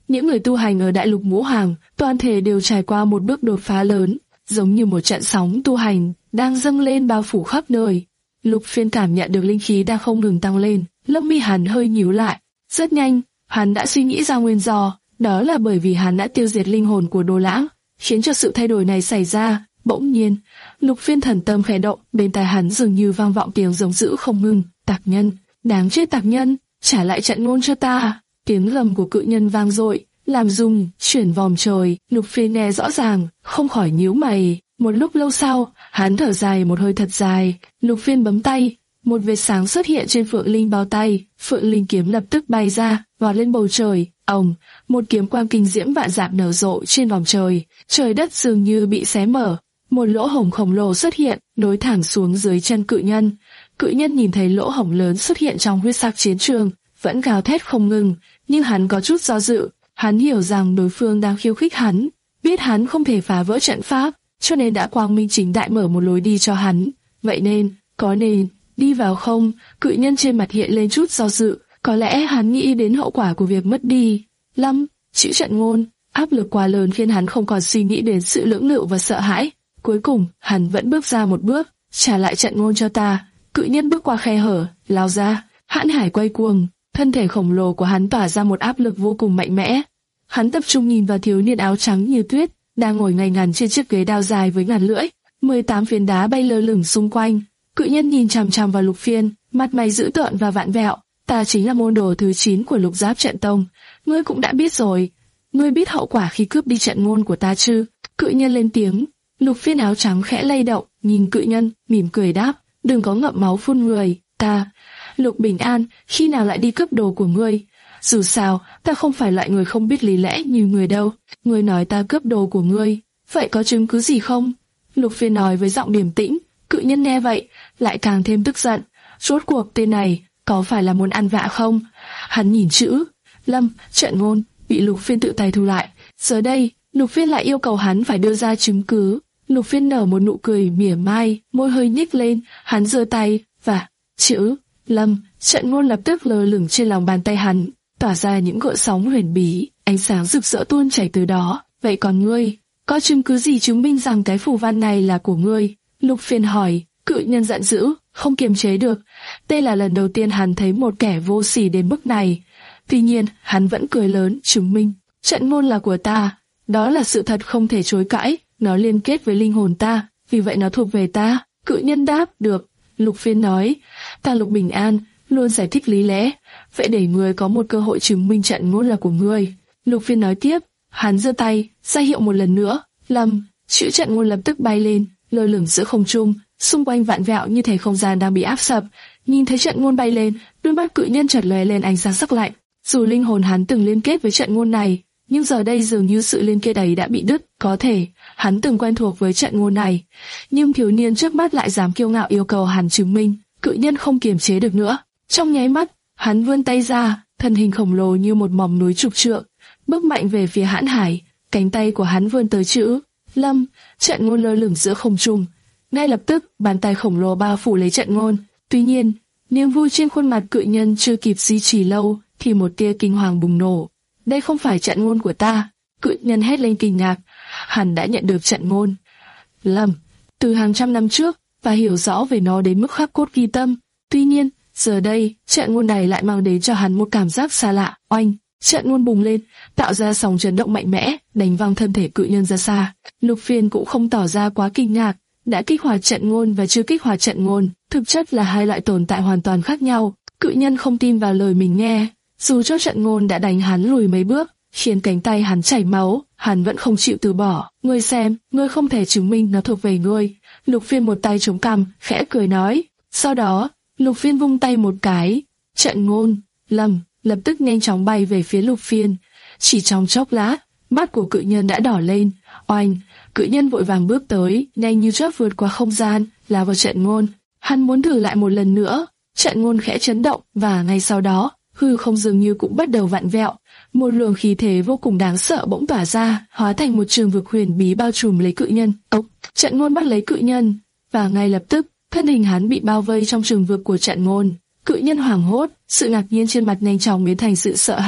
Những người tu hành ở đại lục ngũ hoàng, toàn thể đều trải qua một bước đột phá lớn, giống như một trận sóng tu hành đang dâng lên bao phủ khắp nơi. Lục Phiên cảm nhận được linh khí đang không ngừng tăng lên, lông mi hắn hơi nhíu lại. Rất nhanh, hắn đã suy nghĩ ra nguyên do, đó là bởi vì hắn đã tiêu diệt linh hồn của Đồ Lãng, khiến cho sự thay đổi này xảy ra. Bỗng nhiên, Lục Phiên thần tâm khẽ động, bên tai hắn dường như vang vọng tiếng giống dữ không ngừng. Tặc nhân, đáng chết tặc nhân, trả lại trận ngôn cho ta! Tiếng gầm của cự nhân vang dội, làm rung chuyển vòm trời. Lục Phiên nghe rõ ràng, không khỏi nhíu mày. Một lúc lâu sau, hắn thở dài một hơi thật dài. Lục Phiên bấm tay, một vệt sáng xuất hiện trên Phượng Linh bao tay. Phượng Linh kiếm lập tức bay ra, vọt lên bầu trời. Ồng, một kiếm quang kinh diễm vạn dặm nở rộ trên vòm trời. Trời đất dường như bị xé mở, một lỗ hổng khổng lồ xuất hiện, nối thẳng xuống dưới chân cự nhân. Cự nhân nhìn thấy lỗ hổng lớn xuất hiện trong huyết sắc chiến trường, vẫn gào thét không ngừng, nhưng hắn có chút do dự. Hắn hiểu rằng đối phương đang khiêu khích hắn, biết hắn không thể phá vỡ trận pháp, cho nên đã quang minh chính đại mở một lối đi cho hắn. Vậy nên, có nên đi vào không? Cự nhân trên mặt hiện lên chút do dự, có lẽ hắn nghĩ đến hậu quả của việc mất đi. Lâm, chữ trận ngôn, áp lực quá lớn khiến hắn không còn suy nghĩ đến sự lưỡng lự và sợ hãi. Cuối cùng, hắn vẫn bước ra một bước, trả lại trận ngôn cho ta. Cự nhân bước qua khe hở, lao ra, hãn hải quay cuồng, thân thể khổng lồ của hắn tỏa ra một áp lực vô cùng mạnh mẽ. Hắn tập trung nhìn vào thiếu niên áo trắng như tuyết, đang ngồi ngay ngắn trên chiếc ghế đao dài với ngàn lưỡi. mười tám phiến đá bay lơ lửng xung quanh. Cự nhân nhìn chằm chằm vào Lục Phiên, mặt mày dữ tợn và vặn vẹo. Ta chính là môn đồ thứ chín của Lục Giáp Trận Tông, ngươi cũng đã biết rồi. Ngươi biết hậu quả khi cướp đi trận ngôn của ta chứ? Cự nhân lên tiếng. Lục Phiên áo trắng khẽ lay động, nhìn cự nhân, mỉm cười đáp, đừng có ngậm máu phun người. Ta, Lục Bình An, khi nào lại đi cướp đồ của ngươi? Dù sao, ta không phải loại người không biết lý lẽ như người đâu. Ngươi nói ta cướp đồ của ngươi, vậy có chứng cứ gì không? Lục Phiên nói với giọng điềm tĩnh. Cự nhân nghe vậy, lại càng thêm tức giận. Rốt cuộc tên này có phải là muốn ăn vạ không? Hắn nhìn chữ Lâm, trận ngôn, bị Lục Phiên tự tay thu lại. Giờ đây, Lục Phiên lại yêu cầu hắn phải đưa ra chứng cứ. Lục Phiên nở một nụ cười mỉa mai, môi hơi nhếch lên, hắn giơ tay và chữ Lâm, trận ngôn lập tức lơ lửng trên lòng bàn tay hắn, tỏa ra những gợn sóng huyền bí, ánh sáng rực rỡ tuôn chảy từ đó. Vậy còn ngươi, có chứng cứ gì chứng minh rằng cái phù văn này là của ngươi? Lục Phiên hỏi. Cự nhân giận dữ, không kiềm chế được. Đây là lần đầu tiên hắn thấy một kẻ vô sỉ đến mức này. Tuy nhiên, hắn vẫn cười lớn, chứng minh trận ngôn là của ta. Đó là sự thật không thể chối cãi. Nó liên kết với linh hồn ta, vì vậy nó thuộc về ta. Cự nhân đáp, được. Lục Phiên nói, ta Lục Bình An luôn giải thích lý lẽ, vậy để ngươi có một cơ hội chứng minh trận ngôn là của ngươi. Lục Phiên nói tiếp, hắn giơ tay ra hiệu một lần nữa. Lâm, chữ trận ngôn lập tức bay lên, lơ lửng giữa không trung, xung quanh vạn vẹo như thể không gian đang bị áp sập. Nhìn thấy trận ngôn bay lên, đôi mắt cự nhân chợt lóe lên ánh sáng sắc lạnh. Dù linh hồn hắn từng liên kết với trận ngôn này, nhưng giờ đây dường như sự liên kết ấy đã bị đứt. Có thể hắn từng quen thuộc với trận ngôn này, nhưng thiếu niên trước mắt lại dám kiêu ngạo yêu cầu hắn chứng minh. Cự nhân không kiềm chế được nữa, trong nháy mắt hắn vươn tay ra, thân hình khổng lồ như một mỏm núi trục trượng, bước mạnh về phía hãn hải. Cánh tay của hắn vươn tới chữ Lâm, trận ngôn lơ lửng giữa không trung. Ngay lập tức, bàn tay khổng lồ bao phủ lấy trận ngôn. Tuy nhiên, niềm vui trên khuôn mặt cự nhân chưa kịp duy trì lâu, thì một tia kinh hoàng bùng nổ. Đây không phải trận ngôn của ta! Cự nhân hét lên kinh ngạc. Hắn đã nhận được trận ngôn Lâm từ hàng trăm năm trước và hiểu rõ về nó đến mức khắc cốt ghi tâm. Tuy nhiên, giờ đây, trận ngôn này lại mang đến cho hắn một cảm giác xa lạ. Oanh! Trận ngôn bùng lên, tạo ra sóng chấn động mạnh mẽ, đánh văng thân thể cự nhân ra xa. Lục Phiên cũng không tỏ ra quá kinh ngạc. Đã kích hoạt trận ngôn và chưa kích hoạt trận ngôn, thực chất là hai loại tồn tại hoàn toàn khác nhau. Cự nhân không tin vào lời mình nghe, dù cho trận ngôn đã đánh hắn lùi mấy bước, khiến cánh tay hắn chảy máu, hắn vẫn không chịu từ bỏ. Ngươi xem, ngươi không thể chứng minh nó thuộc về ngươi. Lục Phiên một tay chống cằm, khẽ cười nói. Sau đó, Lục Phiên vung tay một cái, trận ngôn Lâm lập tức nhanh chóng bay về phía Lục Phiên. Chỉ trong chốc lát, mắt của cự nhân đã đỏ lên. Oanh! Cự nhân vội vàng bước tới, nhanh như chớp vượt qua không gian, lao vào trận ngôn. Hắn muốn thử lại một lần nữa. Trận ngôn khẽ chấn động, và ngay sau đó, hư không dường như cũng bắt đầu vặn vẹo. Một luồng khí thế vô cùng đáng sợ bỗng tỏa ra, hóa thành một trường vực huyền bí bao trùm lấy cự nhân. Ốc! Trận ngôn bắt lấy cự nhân, và ngay lập tức, thân hình hắn bị bao vây trong trường vực của trận ngôn. Cự nhân hoảng hốt, sự ngạc nhiên trên mặt nhanh chóng biến thành sự sợ hãi.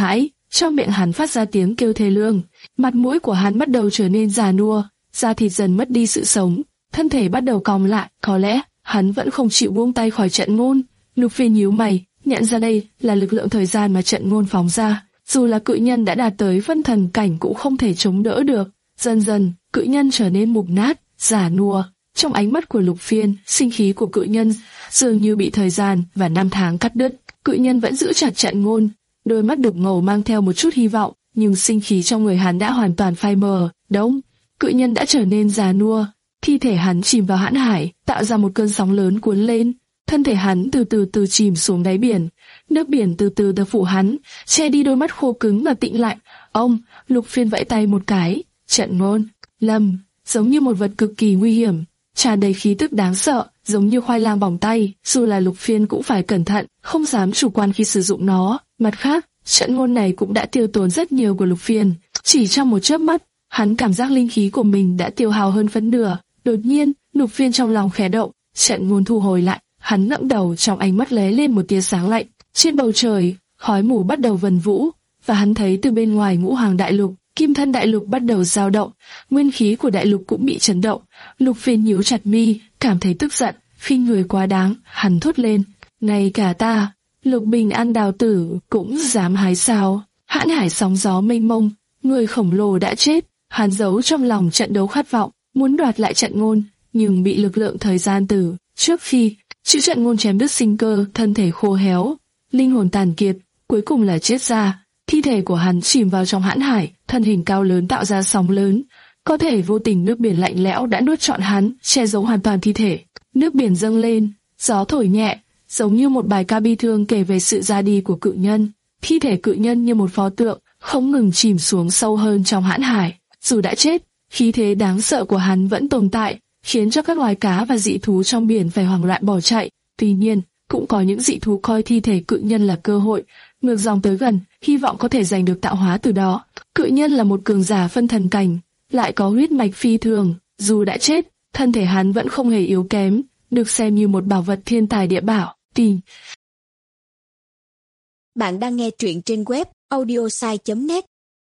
trong miệng hắn phát ra tiếng kêu thê lương, mặt mũi của hắn bắt đầu trở nên già nua, da thịt dần mất đi sự sống, thân thể bắt đầu cong lại. Có lẽ hắn vẫn không chịu buông tay khỏi trận ngôn. Lục Phiên nhíu mày, nhận ra đây là lực lượng thời gian mà trận ngôn phóng ra. Dù là cự nhân đã đạt tới phân thần cảnh cũng không thể chống đỡ được. Dần dần, cự nhân trở nên mục nát, già nua. Trong ánh mắt của Lục Phiên, sinh khí của cự nhân dường như bị thời gian và năm tháng cắt đứt. Cự nhân vẫn giữ chặt trận ngôn, đôi mắt đục ngầu mang theo một chút hy vọng, nhưng sinh khí trong người hắn đã hoàn toàn phai mờ. Đống, cự nhân đã trở nên già nua, thi thể hắn chìm vào hãn hải, tạo ra một cơn sóng lớn cuốn lên. Thân thể hắn từ từ từ chìm xuống đáy biển, nước biển từ từ đập phủ hắn, che đi đôi mắt khô cứng và tĩnh lặng. Ông, Lục Phiên vẫy tay một cái, trận ngôn, lâm, giống như một vật cực kỳ nguy hiểm, tràn đầy khí tức đáng sợ, giống như khoai lang bỏng tay. Dù là Lục Phiên cũng phải cẩn thận, không dám chủ quan khi sử dụng nó. Mặt khác, trận ngôn này cũng đã tiêu tốn rất nhiều của Lục Phiên. Chỉ trong một chớp mắt, hắn cảm giác linh khí của mình đã tiêu hao hơn phân nửa. Đột nhiên, Lục Phiên trong lòng khẽ động, trận ngôn thu hồi lại. Hắn ngẩng đầu, trong ánh mắt lóe lên một tia sáng lạnh. Trên bầu trời, khói mù bắt đầu vần vũ, và hắn thấy từ bên ngoài Ngũ Hoàng Đại Lục, Kim Thân Đại Lục bắt đầu dao động, nguyên khí của đại lục cũng bị chấn động. Lục Phiên nhíu chặt mi, cảm thấy tức giận, khinh người quá đáng, hắn thốt lên: "Này cả ta, Lục Bình An Đào Tử cũng dám hái sao?" Hãn hải sóng gió mênh mông, người khổng lồ đã chết. Hắn giấu trong lòng trận đấu khát vọng, muốn đoạt lại trận ngôn, nhưng bị lực lượng thời gian từ trước khi chữ trận ngôn chém đứt sinh cơ, thân thể khô héo, linh hồn tàn kiệt, cuối cùng là chết ra. Thi thể của hắn chìm vào trong hãn hải, thân hình cao lớn tạo ra sóng lớn, có thể vô tình nước biển lạnh lẽo đã nuốt trọn hắn, che giấu hoàn toàn thi thể. Nước biển dâng lên, gió thổi nhẹ, giống như một bài ca bi thương kể về sự ra đi của cự nhân. Thi thể cự nhân như một pho tượng, không ngừng chìm xuống sâu hơn trong hãn hải. Dù đã chết, khí thế đáng sợ của hắn vẫn tồn tại, khiến cho các loài cá và dị thú trong biển phải hoảng loạn bỏ chạy. Tuy nhiên, cũng có những dị thú coi thi thể cự nhân là cơ hội, ngược dòng tới gần, hy vọng có thể giành được tạo hóa từ đó. Cự nhân là một cường giả phân thần cảnh, lại có huyết mạch phi thường, dù đã chết, thân thể hắn vẫn không hề yếu kém, được xem như một bảo vật thiên tài địa bảo. Tìm. Bạn đang nghe truyện trên web audiosai chấm net.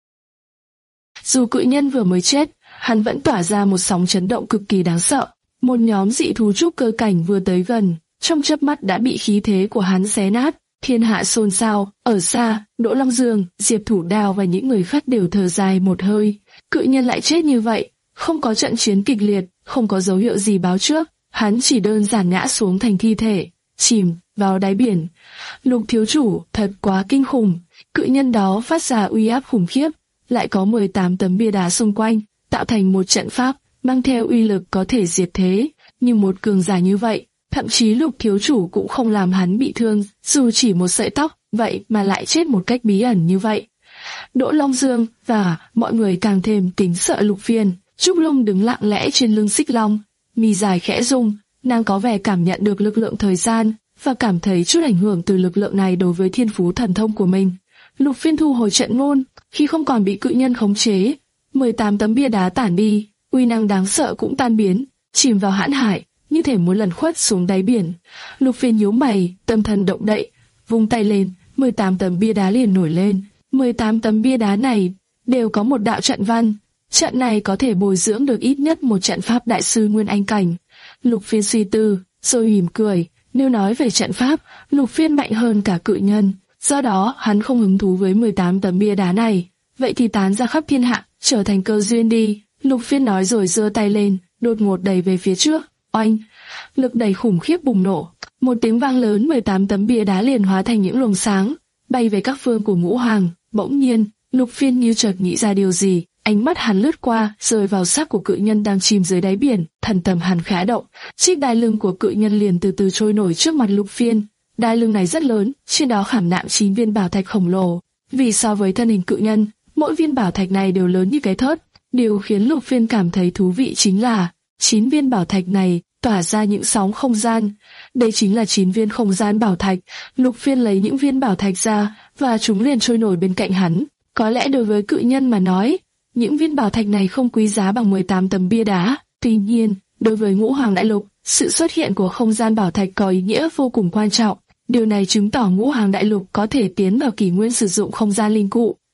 Dù cự nhân vừa mới chết, hắn vẫn tỏa ra một sóng chấn động cực kỳ đáng sợ. Một nhóm dị thú trúc cơ cảnh vừa tới gần, trong chớp mắt đã bị khí thế của hắn xé nát. Thiên hạ xôn xao, ở xa, Đỗ Long Dương, Diệp Thủ Đào và những người khác đều thở dài một hơi. Cự nhân lại chết như vậy, không có trận chiến kịch liệt, không có dấu hiệu gì báo trước, hắn chỉ đơn giản ngã xuống thành thi thể, chìm vào đáy biển. Lục thiếu chủ, thật quá kinh khủng. Cự nhân đó phát ra uy áp khủng khiếp, lại có mười tám tấm bia đá xung quanh, tạo thành một trận pháp, mang theo uy lực có thể diệt thế. Nhưng một cường giả như vậy, thậm chí Lục thiếu chủ cũng không làm hắn bị thương, dù chỉ một sợi tóc, vậy mà lại chết một cách bí ẩn như vậy. Đỗ Long Dương và mọi người càng thêm kính sợ Lục Phiên. Trúc Lung đứng lặng lẽ trên lưng Xích Long, mi dài khẽ rung, nàng có vẻ cảm nhận được lực lượng thời gian và cảm thấy chút ảnh hưởng từ lực lượng này đối với thiên phú thần thông của mình. Lục Phiên thu hồi trận ngôn, khi không còn bị cự nhân khống chế, mười tám tấm bia đá tản đi, uy năng đáng sợ cũng tan biến, chìm vào hãn hải, như thể muốn lẩn khuất xuống đáy biển. Lục Phiên nhíu mày, tâm thần động đậy, vung tay lên, mười tám tấm bia đá liền nổi lên. mười tám tấm bia đá này đều có một đạo trận văn, trận này có thể bồi dưỡng được ít nhất một trận pháp đại sư Nguyên Anh cảnh. Lục Phiên suy tư, rồi mỉm cười, nếu nói về trận pháp, Lục Phiên mạnh hơn cả cự nhân, do đó hắn không hứng thú với mười tám tấm bia đá này. Vậy thì tán ra khắp thiên hạ, trở thành cơ duyên đi. Lục Phiên nói rồi giơ tay lên, đột ngột đẩy về phía trước. Oanh! Lực đẩy khủng khiếp bùng nổ, một tiếng vang lớn, mười tám tấm bia đá liền hóa thành những luồng sáng, bay về các phương của Ngũ Hoàng. Bỗng nhiên, Lục Phiên như chợt nghĩ ra điều gì, ánh mắt hắn lướt qua, rơi vào xác của cự nhân đang chìm dưới đáy biển. Thần tầm hắn khẽ động, chiếc đai lưng của cự nhân liền từ từ trôi nổi trước mặt Lục Phiên. Đai lưng này rất lớn, trên đó khảm nạm chín viên bảo thạch khổng lồ. Vì so với thân hình cự nhân, mỗi viên bảo thạch này đều lớn như cái thớt. Điều khiến Lục Phiên cảm thấy thú vị chính là chín viên bảo thạch này tỏa ra những sóng không gian. Đây chính là chín viên không gian bảo thạch. Lục Phiên lấy những viên bảo thạch ra và chúng liền trôi nổi bên cạnh hắn. Có lẽ đối với cự nhân mà nói, những viên bảo thạch này không quý giá bằng mười tám tấm bia đá. Tuy nhiên, đối với Ngũ Hoàng Đại Lục, sự xuất hiện của không gian bảo thạch có ý nghĩa vô cùng quan trọng. Điều này chứng tỏ Ngũ Hoàng Đại Lục có thể tiến vào kỷ nguyên sử dụng không gian linh cụ.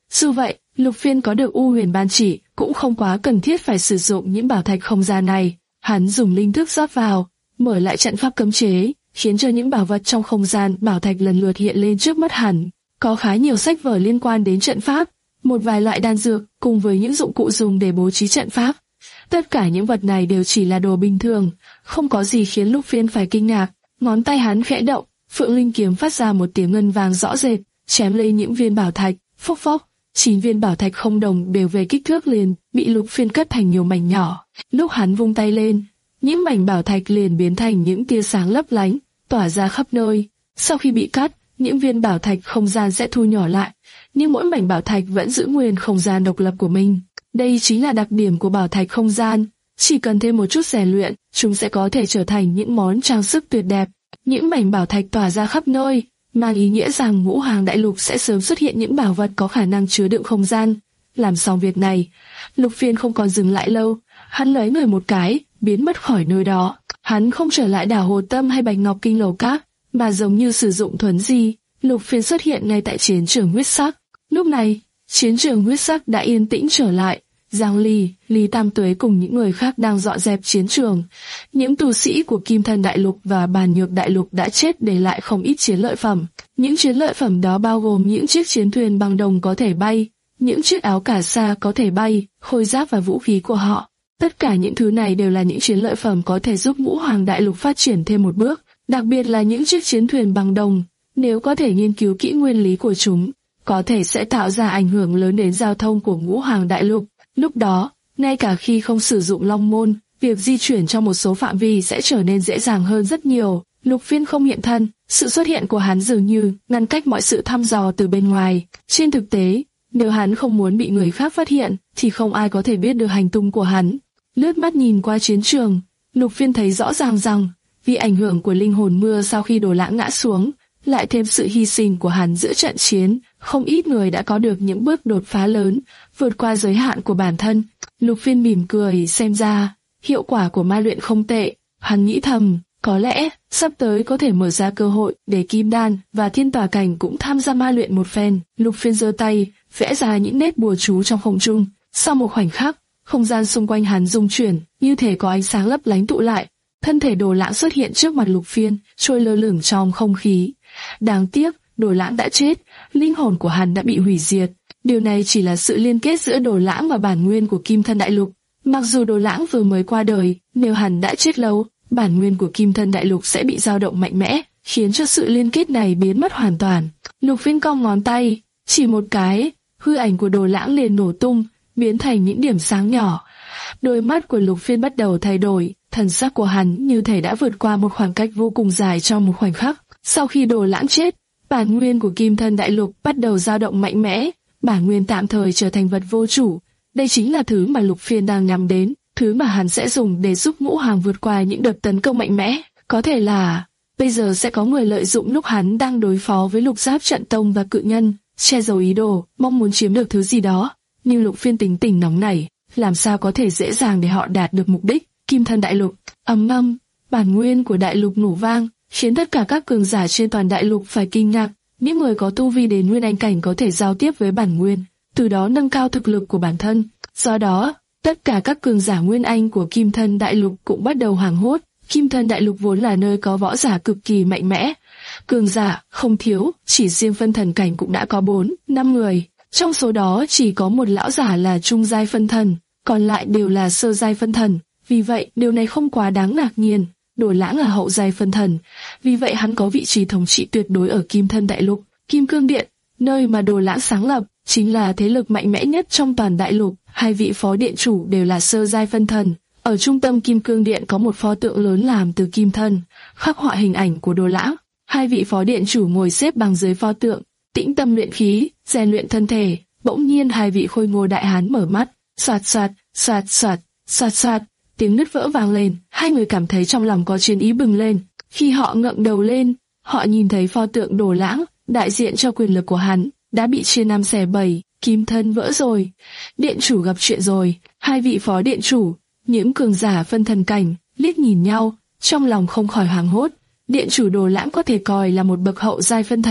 Dù vậy, Lục Phiên có được U Huyền Ban Chỉ, cũng không quá cần thiết phải sử dụng những bảo thạch không gian này. Hắn dùng linh thức rót vào, mở lại trận pháp cấm chế, khiến cho những bảo vật trong không gian bảo thạch lần lượt hiện lên trước mắt hắn. Có khá nhiều sách vở liên quan đến trận pháp, một vài loại đan dược cùng với những dụng cụ dùng để bố trí trận pháp. Tất cả những vật này đều chỉ là đồ bình thường, không có gì khiến Lục Phiên phải kinh ngạc. Ngón tay hắn khẽ động, Phượng Linh kiếm phát ra một tiếng ngân vang rõ rệt, chém lên những viên bảo thạch. Phốc phốc, chín viên bảo thạch không đồng đều về kích thước liền bị Lục Phiên cắt thành nhiều mảnh nhỏ. Lúc hắn vung tay lên, những mảnh bảo thạch liền biến thành những tia sáng lấp lánh, tỏa ra khắp nơi. Sau khi bị cắt, những viên bảo thạch không gian sẽ thu nhỏ lại, nhưng mỗi mảnh bảo thạch vẫn giữ nguyên không gian độc lập của mình. Đây chính là đặc điểm của bảo thạch không gian, chỉ cần thêm một chút rèn luyện, chúng sẽ có thể trở thành những món trang sức tuyệt đẹp. Những mảnh bảo thạch tỏa ra khắp nơi, mang ý nghĩa rằng Ngũ Hoàng Đại Lục sẽ sớm xuất hiện những bảo vật có khả năng chứa đựng không gian. Làm xong việc này, Lục Phiên không còn dừng lại lâu, hắn lấy người một cái, biến mất khỏi nơi đó. Hắn không trở lại đảo Hồ Tâm hay Bạch Ngọc Kinh Lầu Các, mà giống như sử dụng thuấn di, Lục Phiên xuất hiện ngay tại chiến trường huyết sắc. Lúc này, chiến trường huyết sắc đã yên tĩnh trở lại. Giang Ly, Lý Tam Tuế cùng những người khác đang dọn dẹp chiến trường. Những tù sĩ của Kim Thân Đại Lục và Bàn Nhược Đại Lục đã chết để lại không ít chiến lợi phẩm. Những chiến lợi phẩm đó bao gồm những chiếc chiến thuyền bằng đồng có thể bay, những chiếc áo cà sa có thể bay, khôi giáp và vũ khí của họ. Tất cả những thứ này đều là những chiến lợi phẩm có thể giúp Ngũ Hoàng Đại Lục phát triển thêm một bước, đặc biệt là những chiếc chiến thuyền bằng đồng. Nếu có thể nghiên cứu kỹ nguyên lý của chúng, có thể sẽ tạo ra ảnh hưởng lớn đến giao thông của Ngũ Hoàng Đại Lục. Lúc đó, ngay cả khi không sử dụng Long Môn, việc di chuyển trong một số phạm vi sẽ trở nên dễ dàng hơn rất nhiều. Lục Phiên không hiện thân, sự xuất hiện của hắn dường như ngăn cách mọi sự thăm dò từ bên ngoài. Trên thực tế, nếu hắn không muốn bị người khác phát hiện, thì không ai có thể biết được hành tung của hắn. Lướt mắt nhìn qua chiến trường, Lục Phiên thấy rõ ràng rằng, vì ảnh hưởng của linh hồn mưa sau khi Đồ Lãng ngã xuống, lại thêm sự hy sinh của hắn giữa trận chiến, không ít người đã có được những bước đột phá lớn, vượt qua giới hạn của bản thân. Lục Phiên mỉm cười, xem ra hiệu quả của ma luyện không tệ. Hắn nghĩ thầm, có lẽ sắp tới có thể mở ra cơ hội để Kim Đan và Thiên Tòa Cảnh cũng tham gia ma luyện một phen. Lục Phiên giơ tay, vẽ ra những nét bùa chú trong không trung. Sau một khoảnh khắc, không gian xung quanh hắn rung chuyển, như thể có ánh sáng lấp lánh tụ lại. Thân thể Đồ Lãng xuất hiện trước mặt Lục Phiên, trôi lơ lửng trong không khí. Đáng tiếc, Đồ Lãng đã chết, linh hồn của hắn đã bị hủy diệt. Điều này chỉ là sự liên kết giữa Đồ Lãng và bản nguyên của Kim Thân Đại Lục. Mặc dù Đồ Lãng vừa mới qua đời, nếu hắn đã chết lâu, bản nguyên của Kim Thân Đại Lục sẽ bị dao động mạnh mẽ, khiến cho sự liên kết này biến mất hoàn toàn. Lục Phiên cong ngón tay, chỉ một cái, hư ảnh của Đồ Lãng liền nổ tung, biến thành những điểm sáng nhỏ. Đôi mắt của Lục Phiên bắt đầu thay đổi, thần sắc của hắn như thể đã vượt qua một khoảng cách vô cùng dài trong một khoảnh khắc. Sau khi Đồ Lãng chết, bản nguyên của Kim Thân Đại Lục bắt đầu dao động mạnh mẽ, bản nguyên tạm thời trở thành vật vô chủ. Đây chính là thứ mà Lục Phiên đang nhắm đến, thứ mà hắn sẽ dùng để giúp Ngũ Hoàng vượt qua những đợt tấn công mạnh mẽ. Có thể là bây giờ sẽ có người lợi dụng lúc hắn đang đối phó với Lục Giáp Trận Tông và Cự Nhân, che giấu ý đồ, mong muốn chiếm được thứ gì đó. Nhưng Lục Phiên tính tình nóng nảy, làm sao có thể dễ dàng để họ đạt được mục đích. Kim Thân Đại Lục, ầm ầm, bản nguyên của đại lục nổ vang, khiến tất cả các cường giả trên toàn đại lục phải kinh ngạc. Những người có tu vi đến nguyên anh cảnh có thể giao tiếp với bản nguyên, từ đó nâng cao thực lực của bản thân. Do đó, tất cả các cường giả nguyên anh của Kim Thân Đại Lục cũng bắt đầu hoảng hốt. Kim Thân Đại Lục vốn là nơi có võ giả cực kỳ mạnh mẽ, cường giả không thiếu, chỉ riêng phân thần cảnh cũng đã có bốn, năm người. Trong số đó chỉ có một lão giả là trung giai phân thần, còn lại đều là sơ giai phân thần. Vì vậy, điều này không quá đáng ngạc nhiên. Đồ Lãng là hậu giai phân thần, vì vậy hắn có vị trí thống trị tuyệt đối ở Kim Thân Đại Lục. Kim Cương Điện, nơi mà Đồ Lãng sáng lập, chính là thế lực mạnh mẽ nhất trong toàn đại lục. Hai vị phó điện chủ đều là sơ giai phân thần. Ở trung tâm Kim Cương Điện có một pho tượng lớn làm từ kim thân, khắc họa hình ảnh của Đồ Lãng. Hai vị phó điện chủ ngồi xếp bằng dưới pho tượng, tĩnh tâm luyện khí, rèn luyện thân thể. Bỗng nhiên hai vị khôi ngô đại hán mở mắt, xoạt xoạt, xoạt xoạt, xoạt xoạt, tiếng nứt vỡ vang lên. Hai người cảm thấy trong lòng có chiến ý bừng lên. Khi họ ngẩng đầu lên, họ nhìn thấy pho tượng Đồ Lãng, đại diện cho quyền lực của hắn, đã bị chia năm xẻ bảy. Kim thân vỡ rồi, điện chủ gặp chuyện rồi. Hai vị phó điện chủ, những cường giả phân thần cảnh, liếc nhìn nhau, trong lòng không khỏi hoảng hốt. Điện chủ Đồ Lãng có thể coi là một bậc hậu giai phân thần,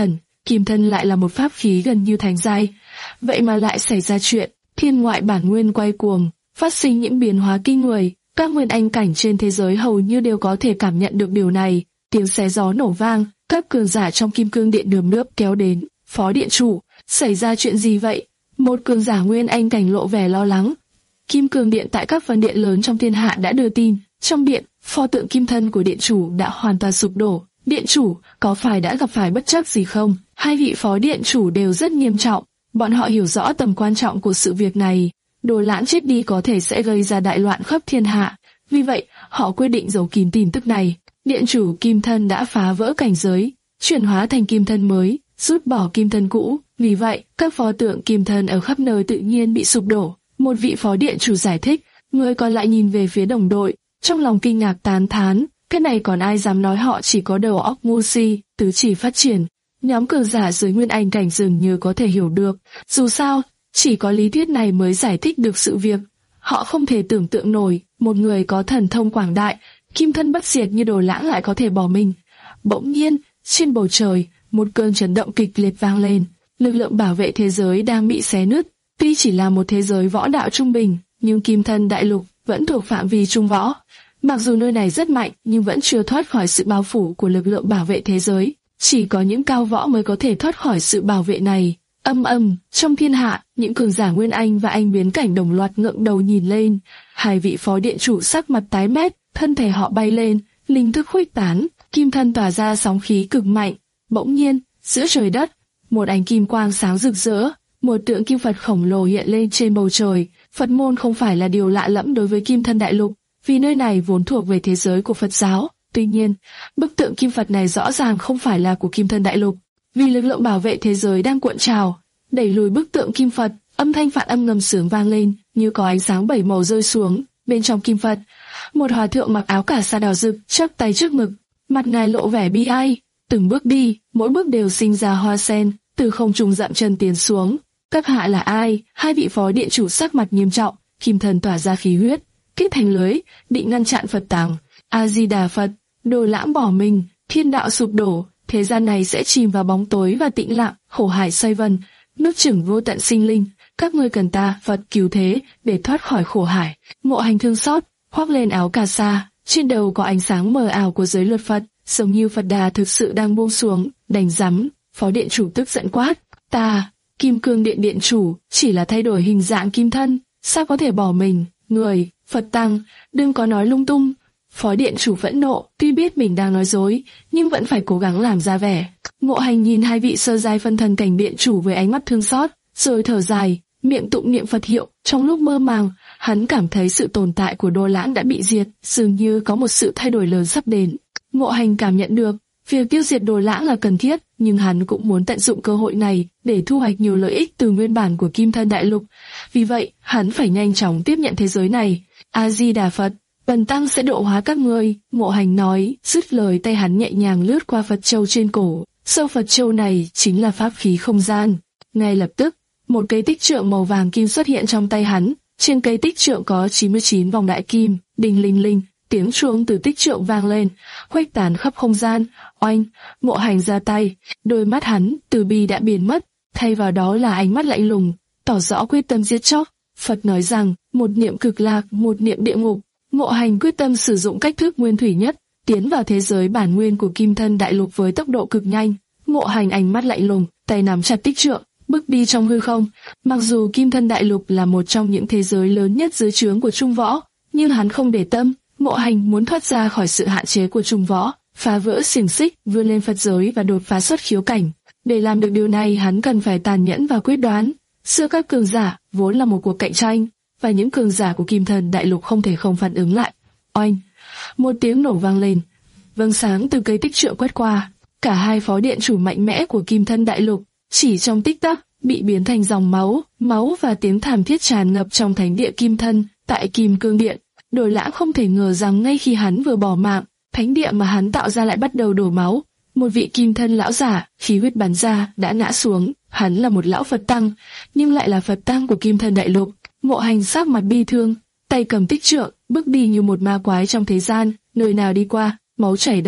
kim thân lại là một pháp khí gần như thành giai. Vậy mà lại xảy ra chuyện, thiên ngoại bản nguyên quay cuồng, phát sinh những biến hóa kinh người. Các nguyên anh cảnh trên thế giới hầu như đều có thể cảm nhận được điều này. Tiếng xé gió nổ vang, các cường giả trong kim cương điện nườm nượp kéo đến. Phó điện chủ, xảy ra chuyện gì vậy? Một cường giả nguyên anh cảnh lộ vẻ lo lắng. Kim cương điện tại các phân điện lớn trong thiên hạ đã đưa tin, trong điện, pho tượng kim thân của điện chủ đã hoàn toàn sụp đổ. Điện chủ, có phải đã gặp phải bất trắc gì không? Hai vị phó điện chủ đều rất nghiêm trọng. Bọn họ hiểu rõ tầm quan trọng của sự việc này. Đồ Lãng chết đi có thể sẽ gây ra đại loạn khắp thiên hạ. Vì vậy, họ quyết định giấu kín tin tức này. Điện chủ kim thân đã phá vỡ cảnh giới, chuyển hóa thành kim thân mới, rút bỏ kim thân cũ. Vì vậy, các pho tượng kim thân ở khắp nơi tự nhiên bị sụp đổ. Một vị phó điện chủ giải thích, người còn lại nhìn về phía đồng đội, trong lòng kinh ngạc tán thán. Cái này còn ai dám nói họ chỉ có đầu óc ngu si, tứ chỉ phát triển. Nhóm cường giả dưới nguyên anh cảnh dường như có thể hiểu được. Dù sao, chỉ có lý thuyết này mới giải thích được sự việc. Họ không thể tưởng tượng nổi, một người có thần thông quảng đại, kim thân bất diệt như Đồ Lãng lại có thể bỏ mình. Bỗng nhiên, trên bầu trời, một cơn chấn động kịch liệt vang lên. Lực lượng bảo vệ thế giới đang bị xé nứt. Tuy chỉ là một thế giới võ đạo trung bình, nhưng kim thân đại lục vẫn thuộc phạm vi trung võ. Mặc dù nơi này rất mạnh, nhưng vẫn chưa thoát khỏi sự bao phủ của lực lượng bảo vệ thế giới. Chỉ có những cao võ mới có thể thoát khỏi sự bảo vệ này. Âm âm, trong thiên hạ, những cường giả nguyên anh và anh biến cảnh đồng loạt ngẩng đầu nhìn lên. Hai vị phó điện chủ sắc mặt tái mét, thân thể họ bay lên, linh thức khuếch tán, kim thân tỏa ra sóng khí cực mạnh. Bỗng nhiên, giữa trời đất, một ánh kim quang sáng rực rỡ, một tượng kim Phật khổng lồ hiện lên trên bầu trời. Phật môn không phải là điều lạ lẫm đối với kim thân đại lục, vì nơi này vốn thuộc về thế giới của Phật giáo. Tuy nhiên, bức tượng kim Phật này rõ ràng không phải là của kim thân đại lục. Vì lực lượng bảo vệ thế giới đang cuộn trào, đẩy lùi bức tượng kim Phật, âm thanh phạn âm ngầm sướng vang lên, như có ánh sáng bảy màu rơi xuống. Bên trong kim Phật, một hòa thượng mặc áo cà sa đỏ rực, chắp tay trước ngực, mặt ngài lộ vẻ bi ai. Từng bước đi, mỗi bước đều sinh ra hoa sen, từ không trung dậm chân tiến xuống. Các hạ là ai? Hai vị phó điện chủ sắc mặt nghiêm trọng, kim thân tỏa ra khí huyết, kết thành lưới, định ngăn chặn Phật tàng. A Di Đà Phật, Đồ Lãng bỏ mình, thiên đạo sụp đổ, thế gian này sẽ chìm vào bóng tối và tĩnh lặng, khổ hải xoay vần, nuốt chửng vô tận sinh linh. Các ngươi cần ta, Phật cứu thế, để thoát khỏi khổ hải. Ngộ Hành thương xót, khoác lên áo cà sa, trên đầu có ánh sáng mờ ảo của giới luật Phật, giống như Phật Đà thực sự đang buông xuống. Đành rắm, phó điện chủ tức giận quát, ta, Kim Cương Điện điện chủ, chỉ là thay đổi hình dạng kim thân, sao có thể bỏ mình? Người, Phật tăng, đừng có nói lung tung. Phó điện chủ phẫn nộ, tuy biết mình đang nói dối, nhưng vẫn phải cố gắng làm ra vẻ. Ngộ Hành nhìn hai vị sơ giai phân thần cảnh điện chủ với ánh mắt thương xót, rồi thở dài, miệng tụng niệm Phật hiệu. Trong lúc mơ màng, hắn cảm thấy sự tồn tại của Đồ Lãng đã bị diệt, dường như có một sự thay đổi lớn sắp đến. Ngộ Hành cảm nhận được, việc tiêu diệt Đồ Lãng là cần thiết, nhưng hắn cũng muốn tận dụng cơ hội này để thu hoạch nhiều lợi ích từ nguyên bản của Kim Thân Đại Lục. Vì vậy, hắn phải nhanh chóng tiếp nhận thế giới này. A Di Đà Phật, Bần tăng sẽ độ hóa các ngươi. Ngộ Hành nói, dứt lời tay hắn nhẹ nhàng lướt qua Phật châu trên cổ. Sâu Phật châu này chính là pháp khí không gian. Ngay lập tức, một cây tích trượng màu vàng kim xuất hiện trong tay hắn. Trên cây tích trượng có chín mươi chín vòng đại kim, đinh linh linh. Tiếng chuông từ tích trượng vang lên, khuếch tán khắp không gian. Oanh, Ngộ Hành ra tay, đôi mắt hắn từ bi đã biến mất, thay vào đó là ánh mắt lạnh lùng, tỏ rõ quyết tâm giết chóc. Phật nói rằng, một niệm cực lạc, một niệm địa ngục. Ngộ Hành quyết tâm sử dụng cách thức nguyên thủy nhất, tiến vào thế giới bản nguyên của Kim Thân Đại Lục với tốc độ cực nhanh. Ngộ Hành ánh mắt lạnh lùng, tay nắm chặt tích trượng, bước đi trong hư không. Mặc dù Kim Thân Đại Lục là một trong những thế giới lớn nhất dưới trướng của Trung Võ, nhưng hắn không để tâm. Ngộ Hành muốn thoát ra khỏi sự hạn chế của Trung Võ, phá vỡ xiềng xích, vươn lên Phật giới và đột phá xuất khiếu cảnh. Để làm được điều này, hắn cần phải tàn nhẫn và quyết đoán. Xưa các cường giả vốn là một cuộc cạnh tranh, và những cường giả của Kim Thân Đại Lục không thể không phản ứng lại. Oanh, một tiếng nổ vang lên, vầng sáng từ cây tích trượng quét qua, cả hai phó điện chủ mạnh mẽ của Kim Thân Đại Lục chỉ trong tích tắc bị biến thành dòng máu, máu và tiếng thảm thiết tràn ngập trong thánh địa Kim Thân tại Kim Cương Điện. Đồ Lãng không thể ngờ rằng ngay khi hắn vừa bỏ mạng, thánh địa mà hắn tạo ra lại bắt đầu đổ máu. Một vị Kim Thân lão giả, khí huyết bắn ra, đã ngã xuống. Hắn là một lão Phật tăng, nhưng lại là Phật tăng của Kim Thân Đại Lục. Ngộ Hành sắc mặt bi thương, tay cầm tích trượng, bước đi như một ma quái trong thế gian, nơi nào đi qua, máu chảy đầy đất,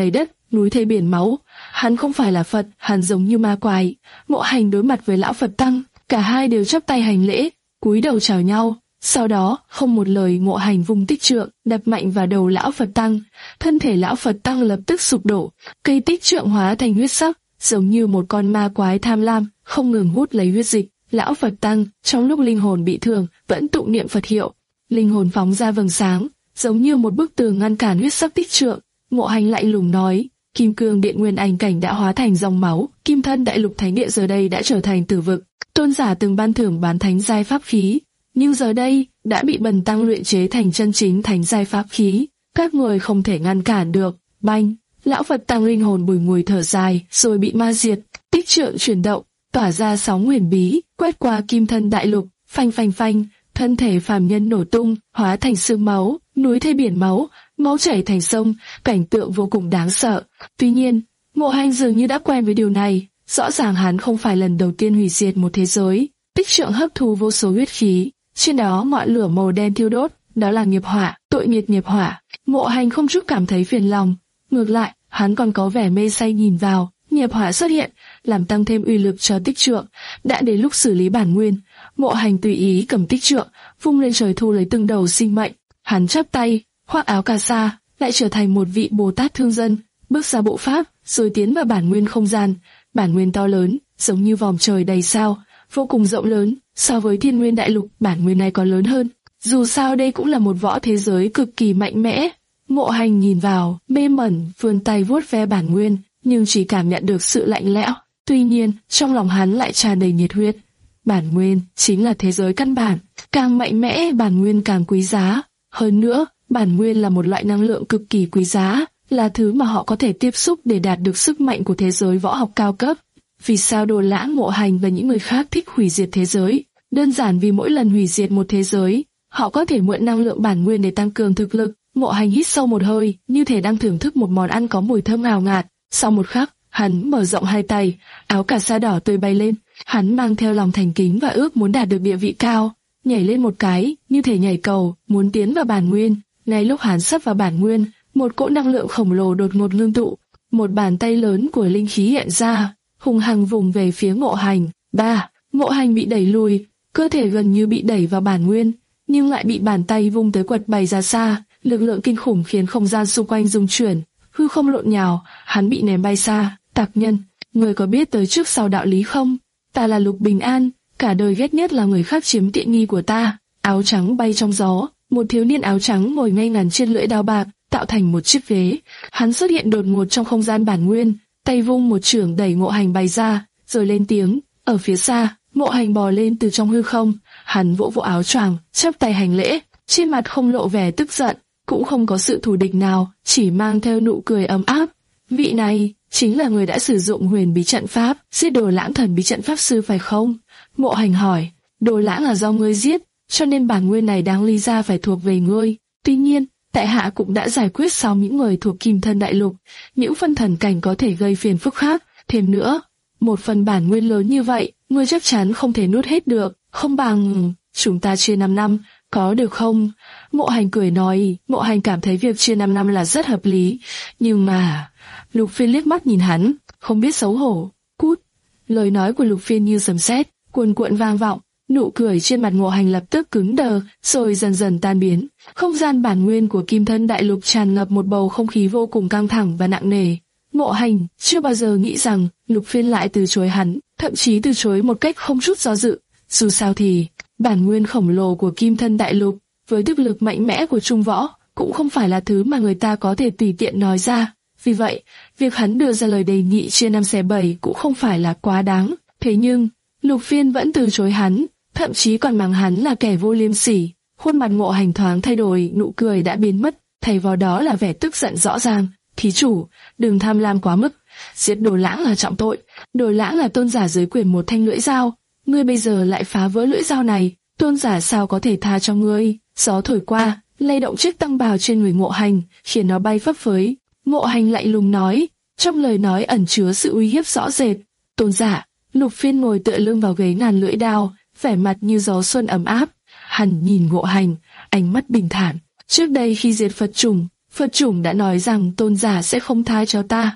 núi thây biển máu. Hắn không phải là Phật, hắn giống như ma quái. Ngộ Hành đối mặt với lão Phật tăng, cả hai đều chắp tay hành lễ, cúi đầu chào nhau. Sau đó, không một lời, Ngộ Hành vung tích trượng, đập mạnh vào đầu lão Phật tăng. Thân thể lão Phật tăng lập tức sụp đổ, cây tích trượng hóa thành huyết sắc, giống như một con ma quái tham lam, không ngừng hút lấy huyết dịch. Lão Phật tăng, trong lúc linh hồn bị thương, vẫn tụng niệm Phật hiệu. Linh hồn phóng ra vầng sáng, giống như một bức tường ngăn cản huyết sắc tích trượng. Ngộ Hành lạnh lùng nói, Kim Cương Điện Nguyên Anh Cảnh đã hóa thành dòng máu, Kim Thân Đại Lục Thánh Địa giờ đây đã trở thành tử vực. Tôn giả từng ban thưởng bán thánh giai pháp khí, nhưng giờ đây đã bị bần tăng luyện chế thành chân chính thánh giai pháp khí, các người không thể ngăn cản được. Banh, lão Phật tăng linh hồn bùi ngùi thở dài, rồi bị ma diệt. Tích trượng chuyển động, tỏa ra sóng huyền bí, quét qua Kim Thân Đại Lục, phanh phanh phanh, thân thể phàm nhân nổ tung, hóa thành xương máu, núi thây biển máu, máu chảy thành sông, cảnh tượng vô cùng đáng sợ. Tuy nhiên, Ngộ Hành dường như đã quen với điều này, rõ ràng hắn không phải lần đầu tiên hủy diệt một thế giới. Tích trượng hấp thu vô số huyết khí, trên đó ngọn lửa màu đen thiêu đốt, đó là nghiệp hỏa, tội nghiệt nghiệp hỏa. Ngộ Hành không chút cảm thấy phiền lòng, ngược lại, hắn còn có vẻ mê say nhìn vào. Nghiệp hỏa xuất hiện, làm tăng thêm uy lực cho tích trượng. Đã đến lúc xử lý bản nguyên, Ngộ Hành tùy ý cầm tích trượng, vung lên trời thu lấy từng đầu sinh mệnh. Hắn chắp tay, khoác áo cà sa, lại trở thành một vị Bồ Tát thương dân, bước ra bộ pháp, rồi tiến vào bản nguyên không gian. Bản nguyên to lớn, giống như vòm trời đầy sao, vô cùng rộng lớn. So với Thiên Nguyên Đại Lục, bản nguyên này còn lớn hơn. Dù sao đây cũng là một võ thế giới cực kỳ mạnh mẽ. Ngộ Hành nhìn vào, mê mẩn, vươn tay vuốt ve bản nguyên, nhưng chỉ cảm nhận được sự lạnh lẽo. Tuy nhiên, trong lòng hắn lại tràn đầy nhiệt huyết. Bản nguyên chính là thế giới căn bản, càng mạnh mẽ bản nguyên càng quý giá. Hơn nữa, bản nguyên là một loại năng lượng cực kỳ quý giá, là thứ mà họ có thể tiếp xúc để đạt được sức mạnh của thế giới võ học cao cấp. Vì sao Đồ Lãng, Ngộ Hành và những người khác thích hủy diệt thế giới? Đơn giản vì mỗi lần hủy diệt một thế giới, họ có thể mượn năng lượng bản nguyên để tăng cường thực lực. Ngộ Hành hít sâu một hơi, như thể đang thưởng thức một món ăn có mùi thơm ngào ngạt. Sau một khắc, hắn mở rộng hai tay, áo cà sa đỏ tươi bay lên. Hắn mang theo lòng thành kính và ước muốn đạt được địa vị cao, nhảy lên một cái, như thể nhảy cầu, muốn tiến vào bản nguyên. Ngay lúc hắn sắp vào bản nguyên, một cỗ năng lượng khổng lồ đột ngột ngưng tụ, một bàn tay lớn của linh khí hiện ra, hùng hăng vùng về phía Ngộ Hành. Ba, Ngộ Hành bị đẩy lùi, cơ thể gần như bị đẩy vào bản nguyên, nhưng lại bị bàn tay vung tới quật bay ra xa. Lực lượng kinh khủng khiến không gian xung quanh rung chuyển, hư không lộn nhào, hắn bị ném bay xa. Tặc nhân, người có biết tới trước sau đạo lý không? Ta là Lục Bình An, cả đời ghét nhất là người khác chiếm tiện nghi của ta. Áo trắng bay trong gió, một thiếu niên áo trắng ngồi ngay ngắn trên lưỡi đao bạc, tạo thành một chiếc ghế. Hắn xuất hiện đột ngột trong không gian bản nguyên, tay vung một chưởng đẩy Ngộ Hành bay ra, rồi lên tiếng. Ở phía xa, Ngộ Hành bò lên từ trong hư không, hắn vỗ vỗ áo choàng, chắp tay hành lễ, trên mặt không lộ vẻ tức giận, cũng không có sự thù địch nào, chỉ mang theo nụ cười ấm áp. Vị này chính là người đã sử dụng huyền bí trận pháp, giết Đồ Lãng thần bí trận pháp sư phải không? Ngộ Hành hỏi. Đồ Lãng là do ngươi giết, cho nên bản nguyên này đáng lý ra phải thuộc về ngươi. Tuy nhiên, tại hạ cũng đã giải quyết xong những người thuộc Kim Thân Đại Lục, những phân thần cảnh có thể gây phiền phức khác. Thêm nữa, một phần bản nguyên lớn như vậy, ngươi chắc chắn không thể nuốt hết được, không bằng chúng ta chia năm năm, có được không? Ngộ Hành cười nói. Ngộ Hành cảm thấy việc chia năm năm là rất hợp lý, nhưng mà... Lục Phiên liếc mắt nhìn hắn, không biết xấu hổ. Cút! Lời nói của Lục Phiên như sấm sét, cuồn cuộn vang vọng. Nụ cười trên mặt Ngộ Hành lập tức cứng đờ, rồi dần dần tan biến. Không gian bản nguyên của Kim Thân Đại Lục tràn ngập một bầu không khí vô cùng căng thẳng và nặng nề. Ngộ Hành chưa bao giờ nghĩ rằng Lục Phiên lại từ chối hắn, thậm chí từ chối một cách không chút do dự. Dù sao thì, bản nguyên khổng lồ của Kim Thân Đại Lục, với thực lực mạnh mẽ của Trung Võ, cũng không phải là thứ mà người ta có thể tùy tiện nói ra. Vì vậy, việc hắn đưa ra lời đề nghị chia năm xẻ bảy cũng không phải là quá đáng. Thế nhưng, Lục Phiên vẫn từ chối hắn, thậm chí còn mắng hắn là kẻ vô liêm sỉ. Khuôn mặt Ngộ Hành thoáng thay đổi, nụ cười đã biến mất, thay vào đó là vẻ tức giận rõ ràng. Thí chủ, đừng tham lam quá mức, giết Đồ Lãng là trọng tội. Đồ Lãng là tôn giả dưới quyền một thanh lưỡi dao, ngươi bây giờ lại phá vỡ lưỡi dao này, tôn giả sao có thể tha cho ngươi? Gió thổi qua, lay động chiếc tăng bào trên người Ngộ Hành, khiến nó bay phấp phới. Ngộ Hành lạnh lùng nói, trong lời nói ẩn chứa sự uy hiếp rõ rệt. Tôn giả. Lục Phiên ngồi tựa lưng vào ghế ngàn lưỡi đao, vẻ mặt như gió xuân ấm áp. Hắn nhìn Ngộ Hành, ánh mắt bình thản. Trước đây khi diệt Phật chủng, Phật chủng đã nói rằng tôn giả sẽ không tha cho ta.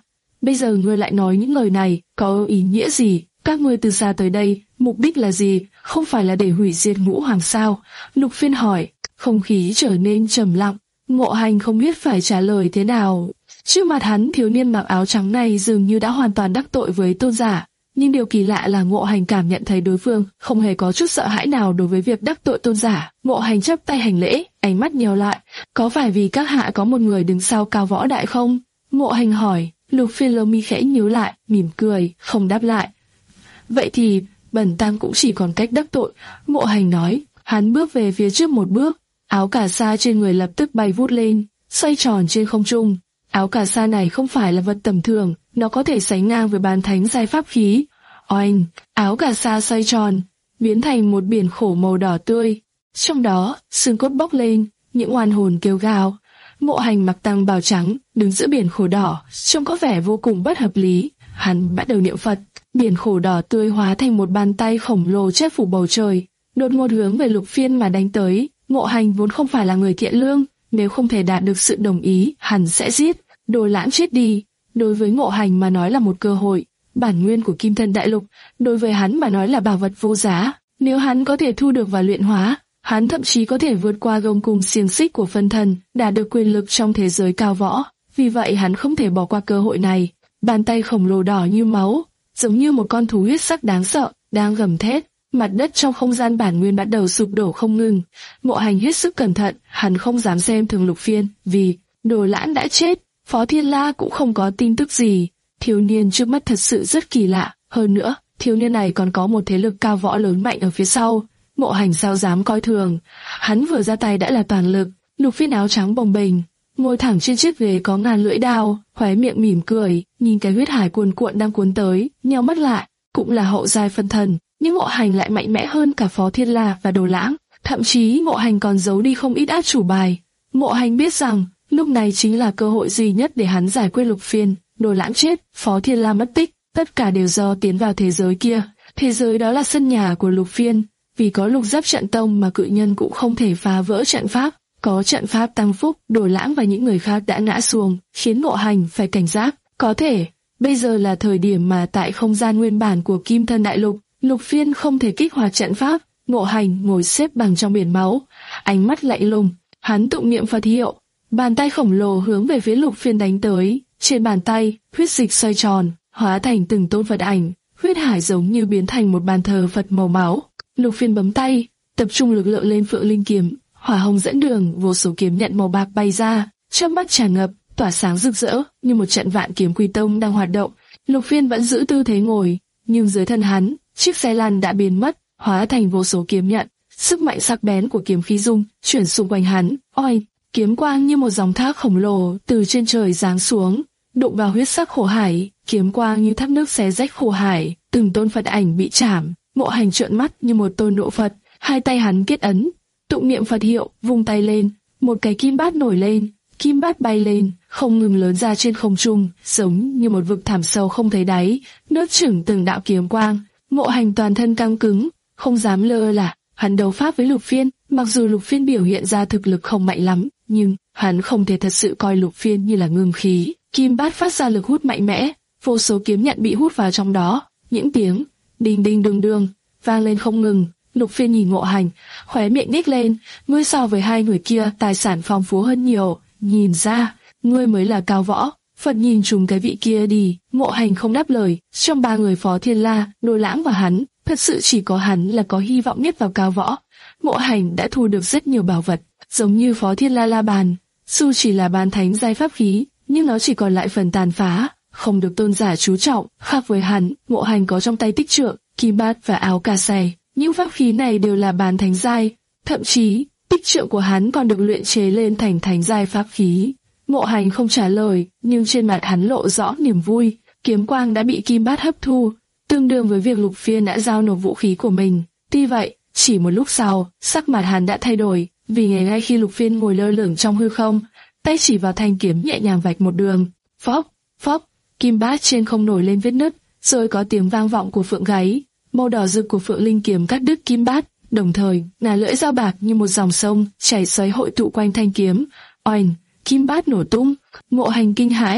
bây giờ ngươi lại nói những lời này, có ý nghĩa gì? Các ngươi từ xa tới đây, mục đích là gì? Không phải là để hủy diệt Ngũ Hoàng sao? Lục Phiên hỏi. Không khí trở nên trầm lặng. Ngộ Hành không biết phải trả lời thế nào. Trước mặt hắn, thiếu niên mặc áo trắng này dường như đã hoàn toàn đắc tội với tôn giả. Nhưng điều kỳ lạ là Ngộ Hành cảm nhận thấy đối phương không hề có chút sợ hãi nào đối với việc đắc tội tôn giả. Ngộ Hành chắp tay hành lễ, ánh mắt nheo lại. Có phải vì các hạ có một người đứng sau Cao Võ Đại không? Ngộ Hành hỏi. Lục Phiên lông mi khẽ nhíu lại, mỉm cười, không đáp lại. Vậy thì bần tăng cũng chỉ còn cách đắc tội. Ngộ Hành nói. Hắn bước về phía trước một bước, áo cà sa trên người lập tức bay vút lên, xoay tròn trên không trung. Áo cà sa này không phải là vật tầm thường, nó có thể sánh ngang với bán thánh giai pháp khí. Oanh, áo cà sa xoay tròn, biến thành một biển khổ màu đỏ tươi. Trong đó, xương cốt bốc lên, những oan hồn kêu gào. Ngộ Hành mặc tăng bào trắng, đứng giữa biển khổ đỏ, trông có vẻ vô cùng bất hợp lý. Hắn bắt đầu niệm Phật, biển khổ đỏ tươi hóa thành một bàn tay khổng lồ che phủ bầu trời, đột ngột hướng về Lục Phiên mà đánh tới. Ngộ Hành vốn không phải là người thiện lương, nếu không thể đạt được sự đồng ý, hắn sẽ giết. Đồ Lãng chết đi, đối với Ngộ Hành mà nói là một cơ hội. Bản nguyên của Kim Thân Đại Lục, đối với hắn mà nói là bảo vật vô giá. Nếu hắn có thể thu được và luyện hóa, hắn thậm chí có thể vượt qua gông cùng xiềng xích của phân thần, đạt được quyền lực trong thế giới cao võ. Vì vậy hắn không thể bỏ qua cơ hội này. Bàn tay khổng lồ đỏ như máu, giống như một con thú huyết sắc đáng sợ, đang gầm thét. Mặt đất trong không gian bản nguyên bắt đầu sụp đổ không ngừng. Ngộ Hành hết sức cẩn thận, hắn không dám xem thường Lục Phiên, vì Đồ Lãng đã chết, Phó Thiên La cũng không có tin tức gì. Thiếu niên trước mắt thật sự rất kỳ lạ, hơn nữa, thiếu niên này còn có một thế lực cao võ lớn mạnh ở phía sau. Ngộ Hành sao dám coi thường, hắn vừa ra tay đã là toàn lực. Lục Phiên áo trắng bồng bềnh, ngồi thẳng trên chiếc ghế có ngàn lưỡi đao, khóe miệng mỉm cười, nhìn cái huyết hải cuồn cuộn đang cuốn tới, nheo mắt lại, cũng là hậu giai phân thần. Nhưng Ngộ Hành lại mạnh mẽ hơn cả Phó Thiên La và Đồ Lãng, thậm chí Ngộ Hành còn giấu đi không ít át chủ bài. Ngộ Hành biết rằng lúc này chính là cơ hội duy nhất để hắn giải quyết Lục Phiên. Đồ Lãng chết, Phó Thiên La mất tích, tất cả đều do tiến vào thế giới kia. Thế giới đó là sân nhà của Lục Phiên, vì có Lục Giáp trận tông mà cự nhân cũng không thể phá vỡ trận pháp. Có trận pháp tăng phúc, Đồ Lãng và những người khác đã ngã xuồng, khiến Ngộ Hành phải cảnh giác. Có thể bây giờ là thời điểm mà tại không gian nguyên bản của Kim Thân Đại Lục, Lục Phiên không thể kích hoạt trận pháp. Ngộ Hành ngồi xếp bằng trong biển máu, ánh mắt lạnh lùng, hắn tụng niệm Phật hiệu, bàn tay khổng lồ hướng về phía Lục Phiên đánh tới. Trên bàn tay, huyết dịch xoay tròn, hóa thành từng tôn Phật ảnh, huyết hải giống như biến thành một bàn thờ Phật màu máu. Lục Phiên bấm tay, tập trung lực lượng lên Phượng Linh kiếm, hỏa hồng dẫn đường, vô số kiếm nhận màu bạc bay ra, chớp mắt tràn ngập, tỏa sáng rực rỡ như một trận vạn kiếm quy tông đang hoạt động. Lục Phiên vẫn giữ tư thế ngồi, nhưng dưới thân hắn, chiếc xe lăn đã biến mất, hóa thành vô số kiếm nhận. Sức mạnh sắc bén của kiếm khí dung chuyển xung quanh hắn. Oanh, kiếm quang như một dòng thác khổng lồ từ trên trời giáng xuống, đụng vào huyết sắc khổ hải. Kiếm quang như thác nước xé rách khổ hải, từng tôn Phật ảnh bị chảm. Ngộ Hành trợn mắt như một tôn độ Phật, hai tay hắn kết ấn, tụng niệm Phật hiệu, vung tay lên, một cái kim bát nổi lên, kim bát bay lên, không ngừng lớn ra trên không trung, giống như một vực thẳm sâu không thấy đáy, nuốt chửng từng đạo kiếm quang. Ngộ Hành toàn thân căng cứng, không dám lơ là. Hắn đấu pháp với Lục Phiên, mặc dù Lục Phiên biểu hiện ra thực lực không mạnh lắm, nhưng hắn không thể thật sự coi Lục Phiên như là ngưng khí. Kim bát phát ra lực hút mạnh mẽ, vô số kiếm nhận bị hút vào trong đó, những tiếng đinh đinh đương đương vang lên không ngừng. Lục Phiên nhìn Ngộ Hành, khóe miệng nhếch lên, ngươi so với hai người kia tài sản phong phú hơn nhiều, nhìn ra ngươi mới là cao võ. Phật nhìn trùng cái vị kia đi. Ngộ Hành không đáp lời. Trong ba người Phó Thiên La, Đồ Lãng và hắn, thật sự chỉ có hắn là có hy vọng nhất vào cao võ. Ngộ Hành đã thu được rất nhiều bảo vật, giống như Phó Thiên La La Bàn. Dù chỉ là bán thánh giai pháp khí, nhưng nó chỉ còn lại phần tàn phá, không được tôn giả chú trọng. Khác với hắn, Ngộ Hành có trong tay tích trượng, kim bát và áo cà sày. Những pháp khí này đều là bán thánh giai, thậm chí tích trượng của hắn còn được luyện chế lên thành thánh giai pháp khí. Ngộ Hành không trả lời, nhưng trên mặt hắn lộ rõ niềm vui. Kiếm quang đã bị kim bát hấp thu, tương đương với việc Lục Phiên đã giao nộp vũ khí của mình. Tuy vậy, chỉ một lúc sau, sắc mặt hắn đã thay đổi, vì ngay ngay khi Lục Phiên ngồi lơ lửng trong hư không, tay chỉ vào thanh kiếm nhẹ nhàng vạch một đường. Phốc, phốc, kim bát trên không nổi lên vết nứt, rồi có tiếng vang vọng của phượng gáy. Màu đỏ rực của Phượng Linh kiếm cắt đứt kim bát, đồng thời, là lưỡi dao bạc như một dòng sông chảy xoáy hội tụ quanh thanh kiếm. Oanh, kim bát nổ tung. Ngộ Hành kinh hãi,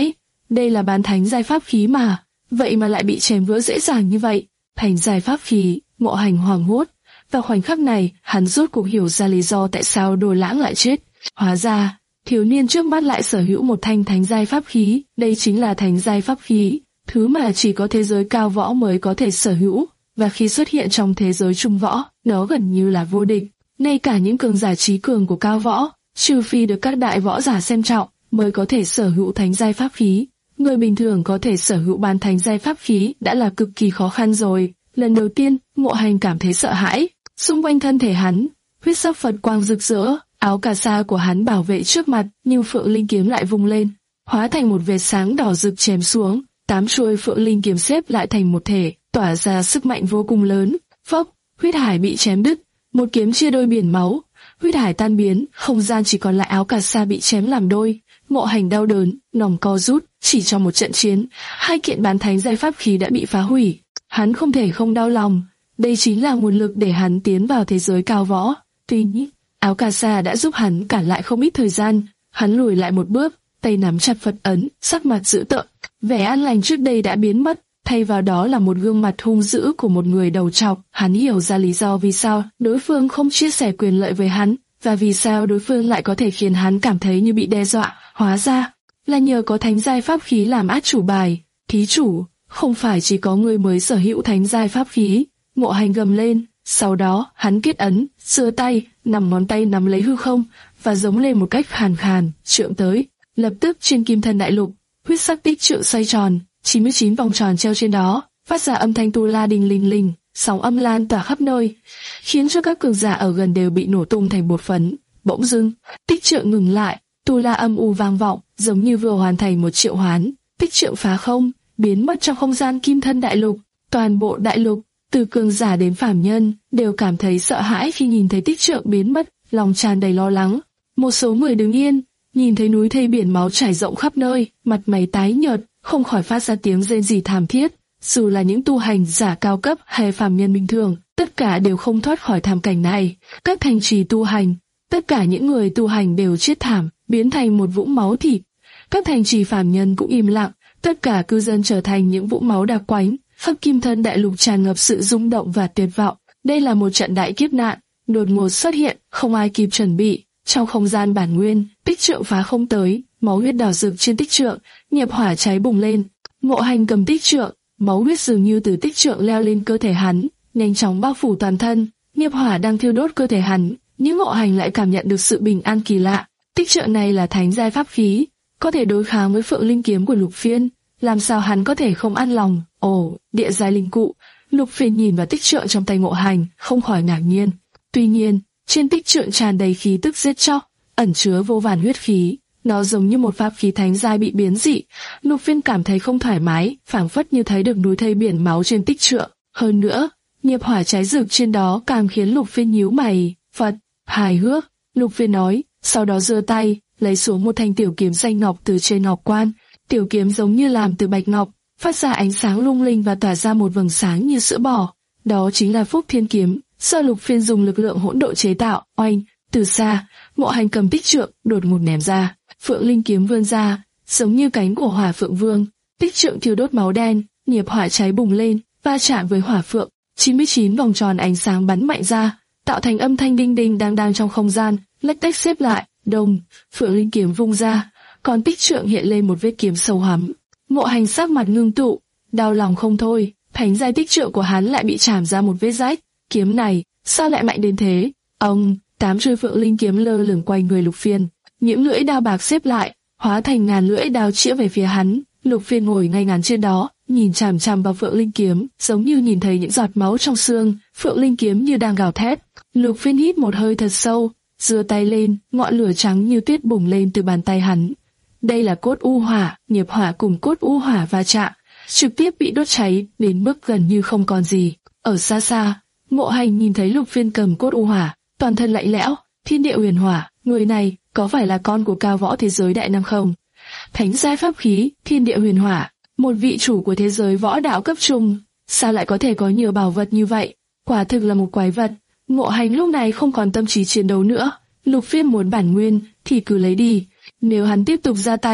đây là bán thánh giai pháp khí mà, vậy mà lại bị chém vỡ dễ dàng như vậy. Thánh giai pháp khí, Ngộ Hành hoảng hốt. Vào khoảnh khắc này, hắn rốt cuộc hiểu ra lý do tại sao Đồ Lãng lại chết. Hóa ra, thiếu niên trước mắt lại sở hữu một thanh thánh giai pháp khí, đây chính là thánh giai pháp khí, thứ mà chỉ có thế giới cao võ mới có thể sở hữu, và khi xuất hiện trong thế giới trung võ, nó gần như là vô địch. Ngay cả những cường giả trí cường của cao võ, trừ phi được các đại võ giả xem trọng, mới có thể sở hữu thánh giai pháp khí. Người bình thường có thể sở hữu bán thánh giai pháp khí đã là cực kỳ khó khăn rồi. Lần đầu tiên, Ngộ Hành cảm thấy sợ hãi. Xung quanh thân thể hắn, huyết sắc Phật quang rực rỡ, áo cà sa của hắn bảo vệ trước mặt, nhưng Phượng Linh kiếm lại vung lên, hóa thành một vệt sáng đỏ rực chém xuống. Tám chuôi Phượng Linh kiếm xếp lại thành một thể, tỏa ra sức mạnh vô cùng lớn. Phốc, huyết hải bị chém đứt, một kiếm chia đôi biển máu, huyết hải tan biến, không gian chỉ còn lại áo cà sa bị chém làm đôi. Ngộ Hành đau đớn, lòng co rút, chỉ trong một trận chiến, hai kiện bán thánh giai pháp khí đã bị phá hủy. Hắn không thể không đau lòng, đây chính là nguồn lực để hắn tiến vào thế giới cao võ. Tuy nhiên, áo cà sa đã giúp hắn cản lại không ít thời gian. Hắn lùi lại một bước, tay nắm chặt Phật ấn, sắc mặt dữ tợn. Vẻ an lành trước đây đã biến mất, thay vào đó là một gương mặt hung dữ của một người đầu trọc. Hắn hiểu ra lý do vì sao đối phương không chia sẻ quyền lợi với hắn, và vì sao đối phương lại có thể khiến hắn cảm thấy như bị đe dọa. Hóa ra là nhờ có thánh giai pháp khí làm át chủ bài. Thí chủ, không phải chỉ có người mới sở hữu thánh giai pháp khí. Ngộ Hành gầm lên, sau đó hắn kết ấn, giơ tay, nằm ngón tay nắm lấy hư không và giống lên một cách khàn khàn, trượng tới. Lập tức trên kim thân đại lục, huyết sắc tích trượng xoay tròn, chín mươi chín vòng tròn treo trên đó, phát ra âm thanh tu la đình linh linh, sóng âm lan tỏa khắp nơi, khiến cho các cường giả ở gần đều bị nổ tung thành bột phấn. Bỗng dưng, tích trượng ngừng lại, tu la âm u vang vọng, giống như vừa hoàn thành một triệu hoán. Tích trượng phá không, biến mất trong không gian kim thân đại lục. Toàn bộ đại lục, từ cường giả đến phàm nhân, đều cảm thấy sợ hãi khi nhìn thấy tích trượng biến mất, lòng tràn đầy lo lắng. Một số người đứng yên, nhìn thấy núi thây biển máu trải rộng khắp nơi, mặt mày tái nhợt, không khỏi phát ra tiếng rên rỉ thảm thiết. Dù là những tu hành giả cao cấp hay phàm nhân bình thường, tất cả đều không thoát khỏi thảm cảnh này. Các thành trì tu hành, tất cả những người tu hành đều chết thảm, biến thành một vũng máu thịt. Các thành trì phàm nhân cũng im lặng, tất cả cư dân trở thành những vũng máu đặc quánh. Khắp kim thân đại lục tràn ngập sự rung động và tuyệt vọng. Đây là một trận đại kiếp nạn, đột ngột xuất hiện, không ai kịp chuẩn bị. Trong không gian bản nguyên, tích trượng phá không tới, máu huyết đỏ rực trên tích trượng, nghiệp hỏa cháy bùng lên. Ngộ Hành cầm tích trượng, máu huyết dường như từ tích trượng leo lên cơ thể hắn, nhanh chóng bao phủ toàn thân. Nghiệp hỏa đang thiêu đốt cơ thể hắn, nhưng Ngộ Hành lại cảm nhận được sự bình an kỳ lạ. Tích trượng này là thánh giai pháp khí, có thể đối kháng với Phượng Linh kiếm của Lục Phiên. Làm sao hắn có thể không an lòng? Ồ, địa giai linh cụ. Lục Phiên nhìn vào tích trượng trong tay Ngộ Hành, không khỏi ngạc nhiên. Tuy nhiên, trên tích trượng tràn đầy khí tức giết chóc, ẩn chứa vô vàn huyết khí. Nó giống như một pháp khí thánh giai bị biến dị. Lục Phiên cảm thấy không thoải mái, phảng phất như thấy được núi thây biển máu trên tích trượng. Hơn nữa, nghiệp hỏa cháy rực trên đó càng khiến Lục Phiên nhíu mày. Phật, hài hước, Lục Phiên nói, sau đó giơ tay, lấy xuống một thanh tiểu kiếm xanh ngọc từ trên ngọc quan. Tiểu kiếm giống như làm từ bạch ngọc, phát ra ánh sáng lung linh và tỏa ra một vầng sáng như sữa bò. Đó chính là Phúc Thiên kiếm, do Lục Phiên dùng lực lượng hỗn độ chế tạo. Oanh, từ xa, Ngộ Hành cầm tích trượng, đột ngột ném ra. Phượng Linh kiếm vươn ra, giống như cánh của Hỏa Phượng Vương. Tích trượng thiêu đốt máu đen, nghiệp hỏa cháy bùng lên, va chạm với hỏa phượng. chín mươi chín vòng tròn ánh sáng bắn mạnh ra, tạo thành âm thanh đinh đinh đang đang trong không gian, lách tách xếp lại. Đồng, Phượng Linh kiếm vung ra, còn tích trượng hiện lên một vết kiếm sâu hắm. Ngộ Hành sắc mặt ngưng tụ, đau lòng không thôi. Thánh giai tích trượng của hắn lại bị chạm ra một vết rách. Kiếm này sao lại mạnh đến thế? Ông, tám chuôi Phượng Linh kiếm lơ lửng quanh người Lục Phiên, những lưỡi đao bạc xếp lại, hóa thành ngàn lưỡi đao chĩa về phía hắn. Lục Phiên ngồi ngay ngắn trên đó, nhìn chằm chằm vào Phượng Linh kiếm, giống như nhìn thấy những giọt máu trong xương. Phượng Linh kiếm như đang gào thét. Lục Phiên hít một hơi thật sâu, giơ tay lên, ngọn lửa trắng như tuyết bùng lên từ bàn tay hắn. Đây là cốt u hỏa, nghiệp hỏa cùng cốt u hỏa va chạm, trực tiếp bị đốt cháy đến mức gần như không còn gì. Ở xa xa, Ngộ Hành nhìn thấy Lục Phiên cầm cốt u hỏa, toàn thân lạnh lẽo. Thiên địa huyền hỏa, người này có phải là con của cao võ thế giới đại năng không? Thánh giai pháp khí, thiên địa huyền hỏa, một vị chủ của thế giới võ đạo cấp trung, sao lại có thể có nhiều bảo vật như vậy? Quả thực là một quái vật. Ngộ Hành lúc này không còn tâm trí chiến đấu nữa. Lục Phiên muốn bản nguyên thì cứ lấy đi. Nếu hắn tiếp tục ra tay,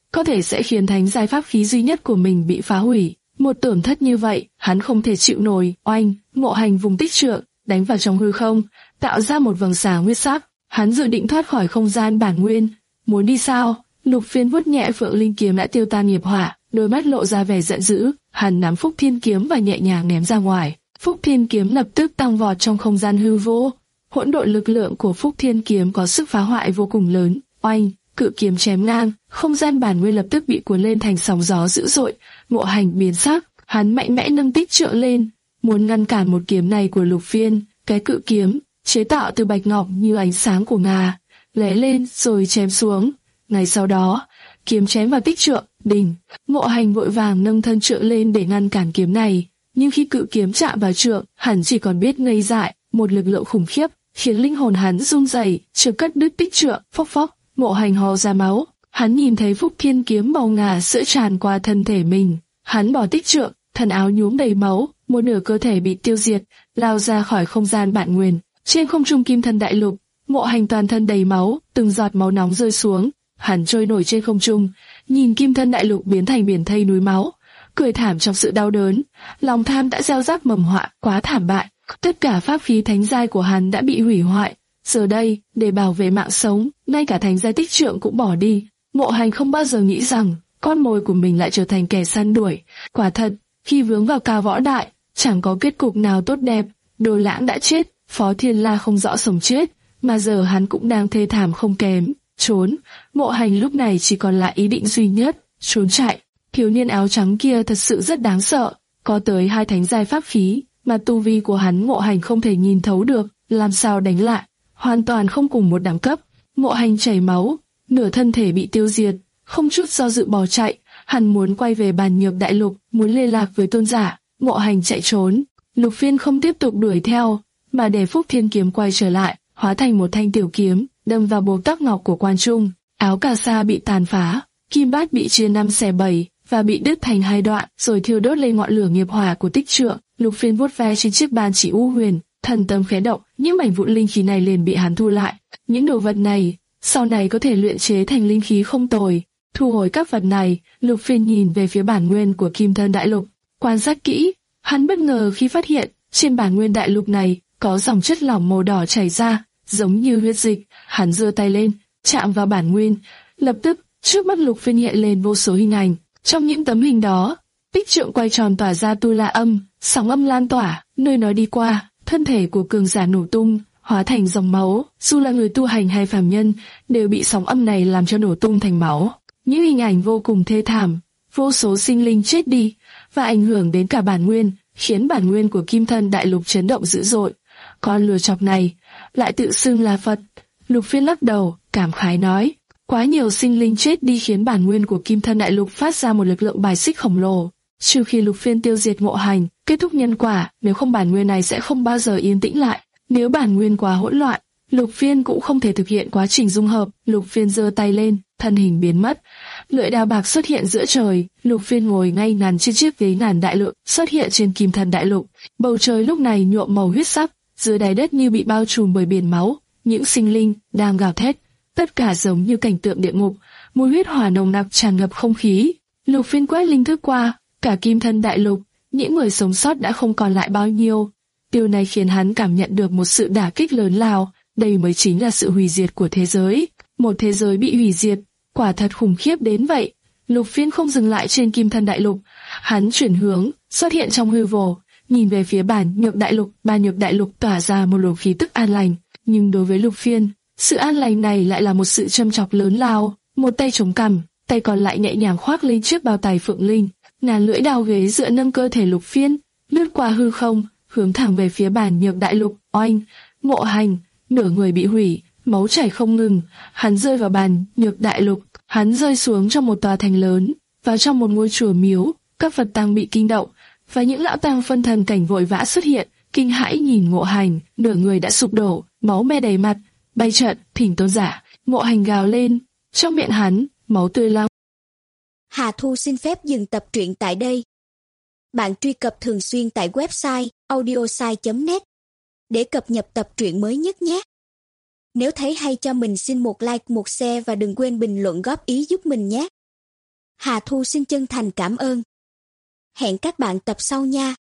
có thể sẽ khiến thánh giai pháp khí duy nhất của mình bị phá hủy. Một tổn thất như vậy, hắn không thể chịu nổi. Oanh, Ngộ Hành vùng tích trượng, đánh vào trong hư không, tạo ra một vầng sáng huyết sắc. Hắn dự định thoát khỏi không gian bản nguyên. Muốn đi sao? Lục Phiên vuốt nhẹ Phượng Linh kiếm đã tiêu tan nghiệp hỏa, đôi mắt lộ ra vẻ giận dữ. Hắn nắm Phúc Thiên kiếm và nhẹ nhàng ném ra ngoài. Phúc Thiên kiếm lập tức tăng vọt trong không gian hư vô. Hỗn độn lực lượng của Phúc Thiên kiếm có sức phá hoại vô cùng lớn. Oanh, cự kiếm chém ngang, không gian bản nguyên lập tức bị cuốn lên thành sóng gió dữ dội. Ngộ Hành biến sắc, hắn mạnh mẽ nâng tích trượng lên, muốn ngăn cản một kiếm này của Lục Phiên. Cái cự kiếm chế tạo từ bạch ngọc như ánh sáng của ngà, lóe lên rồi chém xuống. Ngay sau đó, kiếm chém vào tích trượng, đỉnh. Ngộ Hành vội vàng nâng thân trượng lên để ngăn cản kiếm này, nhưng khi cự kiếm chạm vào trượng, hắn chỉ còn biết ngây dại. Một lực lượng khủng khiếp khiến linh hồn hắn run rẩy, trực cắt đứt tích trượng. Phốc phốc, Ngộ Hành ho ra máu. Hắn nhìn thấy Phúc Thiên kiếm màu ngà sữa tràn qua thân thể mình. Hắn bỏ tích trượng, thần áo nhuốm đầy máu, một nửa cơ thể bị tiêu diệt, lao ra khỏi không gian bản nguyên. Trên không trung kim thân đại lục, Ngộ Hành toàn thân đầy máu, từng giọt máu nóng rơi xuống. Hắn trôi nổi trên không trung, nhìn kim thân đại lục biến thành biển thây núi máu, cười thảm trong sự đau đớn. Lòng tham đã gieo rắc mầm họa quá thảm bại. Tất cả pháp khí thánh giai của hắn đã bị hủy hoại. Giờ đây, để bảo vệ mạng sống, ngay cả thánh giai tích trượng cũng bỏ đi. Ngộ Hành không bao giờ nghĩ rằng con mồi của mình lại trở thành kẻ săn đuổi. Quả thật, khi vướng vào cao võ đại, chẳng có kết cục nào tốt đẹp. Đồ Lãng đã chết, Phó Thiên La không rõ sống chết, mà giờ hắn cũng đang thê thảm không kém. Trốn. Ngộ Hành lúc này chỉ còn lại ý định duy nhất, trốn chạy. Thiếu niên áo trắng kia thật sự rất đáng sợ, có tới hai thánh giai pháp khí, mà tu vi của hắn Ngộ Hành không thể nhìn thấu được, làm sao đánh lại, hoàn toàn không cùng một đẳng cấp. Ngộ Hành chảy máu, nửa thân thể bị tiêu diệt, không chút do dự bỏ chạy. Hắn muốn quay về Bàn Nhược Đại Lục, muốn liên lạc với tôn giả. Ngộ Hành chạy trốn, Lục Phiên không tiếp tục đuổi theo, mà để Phúc Thiên kiếm quay trở lại, hóa thành một thanh tiểu kiếm, đâm vào bộ tắc ngọc của quan trung. Áo cà sa bị tàn phá, kim bát bị chia năm xẻ bảy và bị đứt thành hai đoạn, rồi thiêu đốt lên ngọn lửa nghiệp hỏa của tích trượng. Lục Phiên vuốt ve trên chiếc bàn chỉ u huyền, thần tâm khẽ động, những mảnh vụn linh khí này liền bị hắn thu lại. Những đồ vật này sau này có thể luyện chế thành linh khí không tồi. Thu hồi các vật này, Lục Phiên nhìn về phía bản nguyên của kim thân đại lục, quan sát kỹ. Hắn bất ngờ khi phát hiện trên bản nguyên đại lục này có dòng chất lỏng màu đỏ chảy ra, giống như huyết dịch. Hắn giơ tay lên, chạm vào bản nguyên, lập tức trước mắt Lục Phiên hiện lên vô số hình ảnh. Trong những tấm hình đó, tích trượng quay tròn tỏa ra tu la âm, sóng âm lan tỏa, nơi nó đi qua, thân thể của cường giả nổ tung, hóa thành dòng máu. Dù là người tu hành hay phàm nhân, đều bị sóng âm này làm cho nổ tung thành máu. Những hình ảnh vô cùng thê thảm, vô số sinh linh chết đi và ảnh hưởng đến cả bản nguyên, khiến bản nguyên của kim thân đại lục chấn động dữ dội. Con lừa chọc này lại tự xưng là Phật. Lục Phiên lắc đầu, cảm khái nói, quá nhiều sinh linh chết đi khiến bản nguyên của kim thân đại lục phát ra một lực lượng bài xích khổng lồ. Trừ khi Lục Phiên tiêu diệt Ngộ Hành, kết thúc nhân quả, nếu không bản nguyên này sẽ không bao giờ yên tĩnh lại. Nếu bản nguyên quá hỗn loạn, Lục Phiên cũng không thể thực hiện quá trình dung hợp. Lục Phiên giơ tay lên, thân hình biến mất. Lưỡi đao bạc xuất hiện giữa trời. Lục Phiên ngồi ngay ngắn trên chiếc ghế ngàn đại lượng xuất hiện trên kim thân đại lục. Bầu trời lúc này nhuộm màu huyết sắc, dưới đáy đất như bị bao trùm bởi biển máu. Những sinh linh đang gào thét, tất cả giống như cảnh tượng địa ngục. Mùi huyết hỏa nồng nặc tràn ngập không khí. Lục Phiên quét linh thức qua cả kim thân đại lục, những người sống sót đã không còn lại bao nhiêu. Điều này khiến hắn cảm nhận được một sự đả kích lớn lao. Đây mới chính là sự hủy diệt của thế giới. Một thế giới bị hủy diệt, quả thật khủng khiếp đến vậy. Lục Phiên không dừng lại trên kim thân đại lục, hắn chuyển hướng, xuất hiện trong hư vô, nhìn về phía Bàn Nhược Đại Lục. Bàn Nhược Đại Lục tỏa ra một luồng khí tức an lành, nhưng đối với Lục Phiên, sự an lành này lại là một sự châm chọc lớn lao. Một tay chống cằm, tay còn lại nhẹ nhàng khoác lên chiếc bao tay phượng linh. Ngàn lưỡi đao ghế dựa nâng cơ thể Lục Phiên, lướt qua hư không, hướng thẳng về phía Bàn Nhược Đại Lục. Oanh, Ngộ Hành, nửa người bị hủy, máu chảy không ngừng. Hắn rơi vào Bàn Nhược Đại Lục, hắn rơi xuống trong một tòa thành lớn, vào trong một ngôi chùa miếu. Các Phật tăng bị kinh động, và những lão tăng phân thần cảnh vội vã xuất hiện, kinh hãi nhìn Ngộ Hành, nửa người đã sụp đổ, máu me đầy mặt. Bay trận, thỉnh tôn giả. Ngộ Hành gào lên, trong miệng hắn máu tươi lao. Hà Thu xin phép dừng tập truyện tại đây. Bạn truy cập thường xuyên tại website audiosai chấm net để cập nhật tập truyện mới nhất nhé. Nếu thấy hay cho mình xin một like, một share và đừng quên bình luận góp ý giúp mình nhé. Hà Thu xin chân thành cảm ơn. Hẹn các bạn tập sau nha.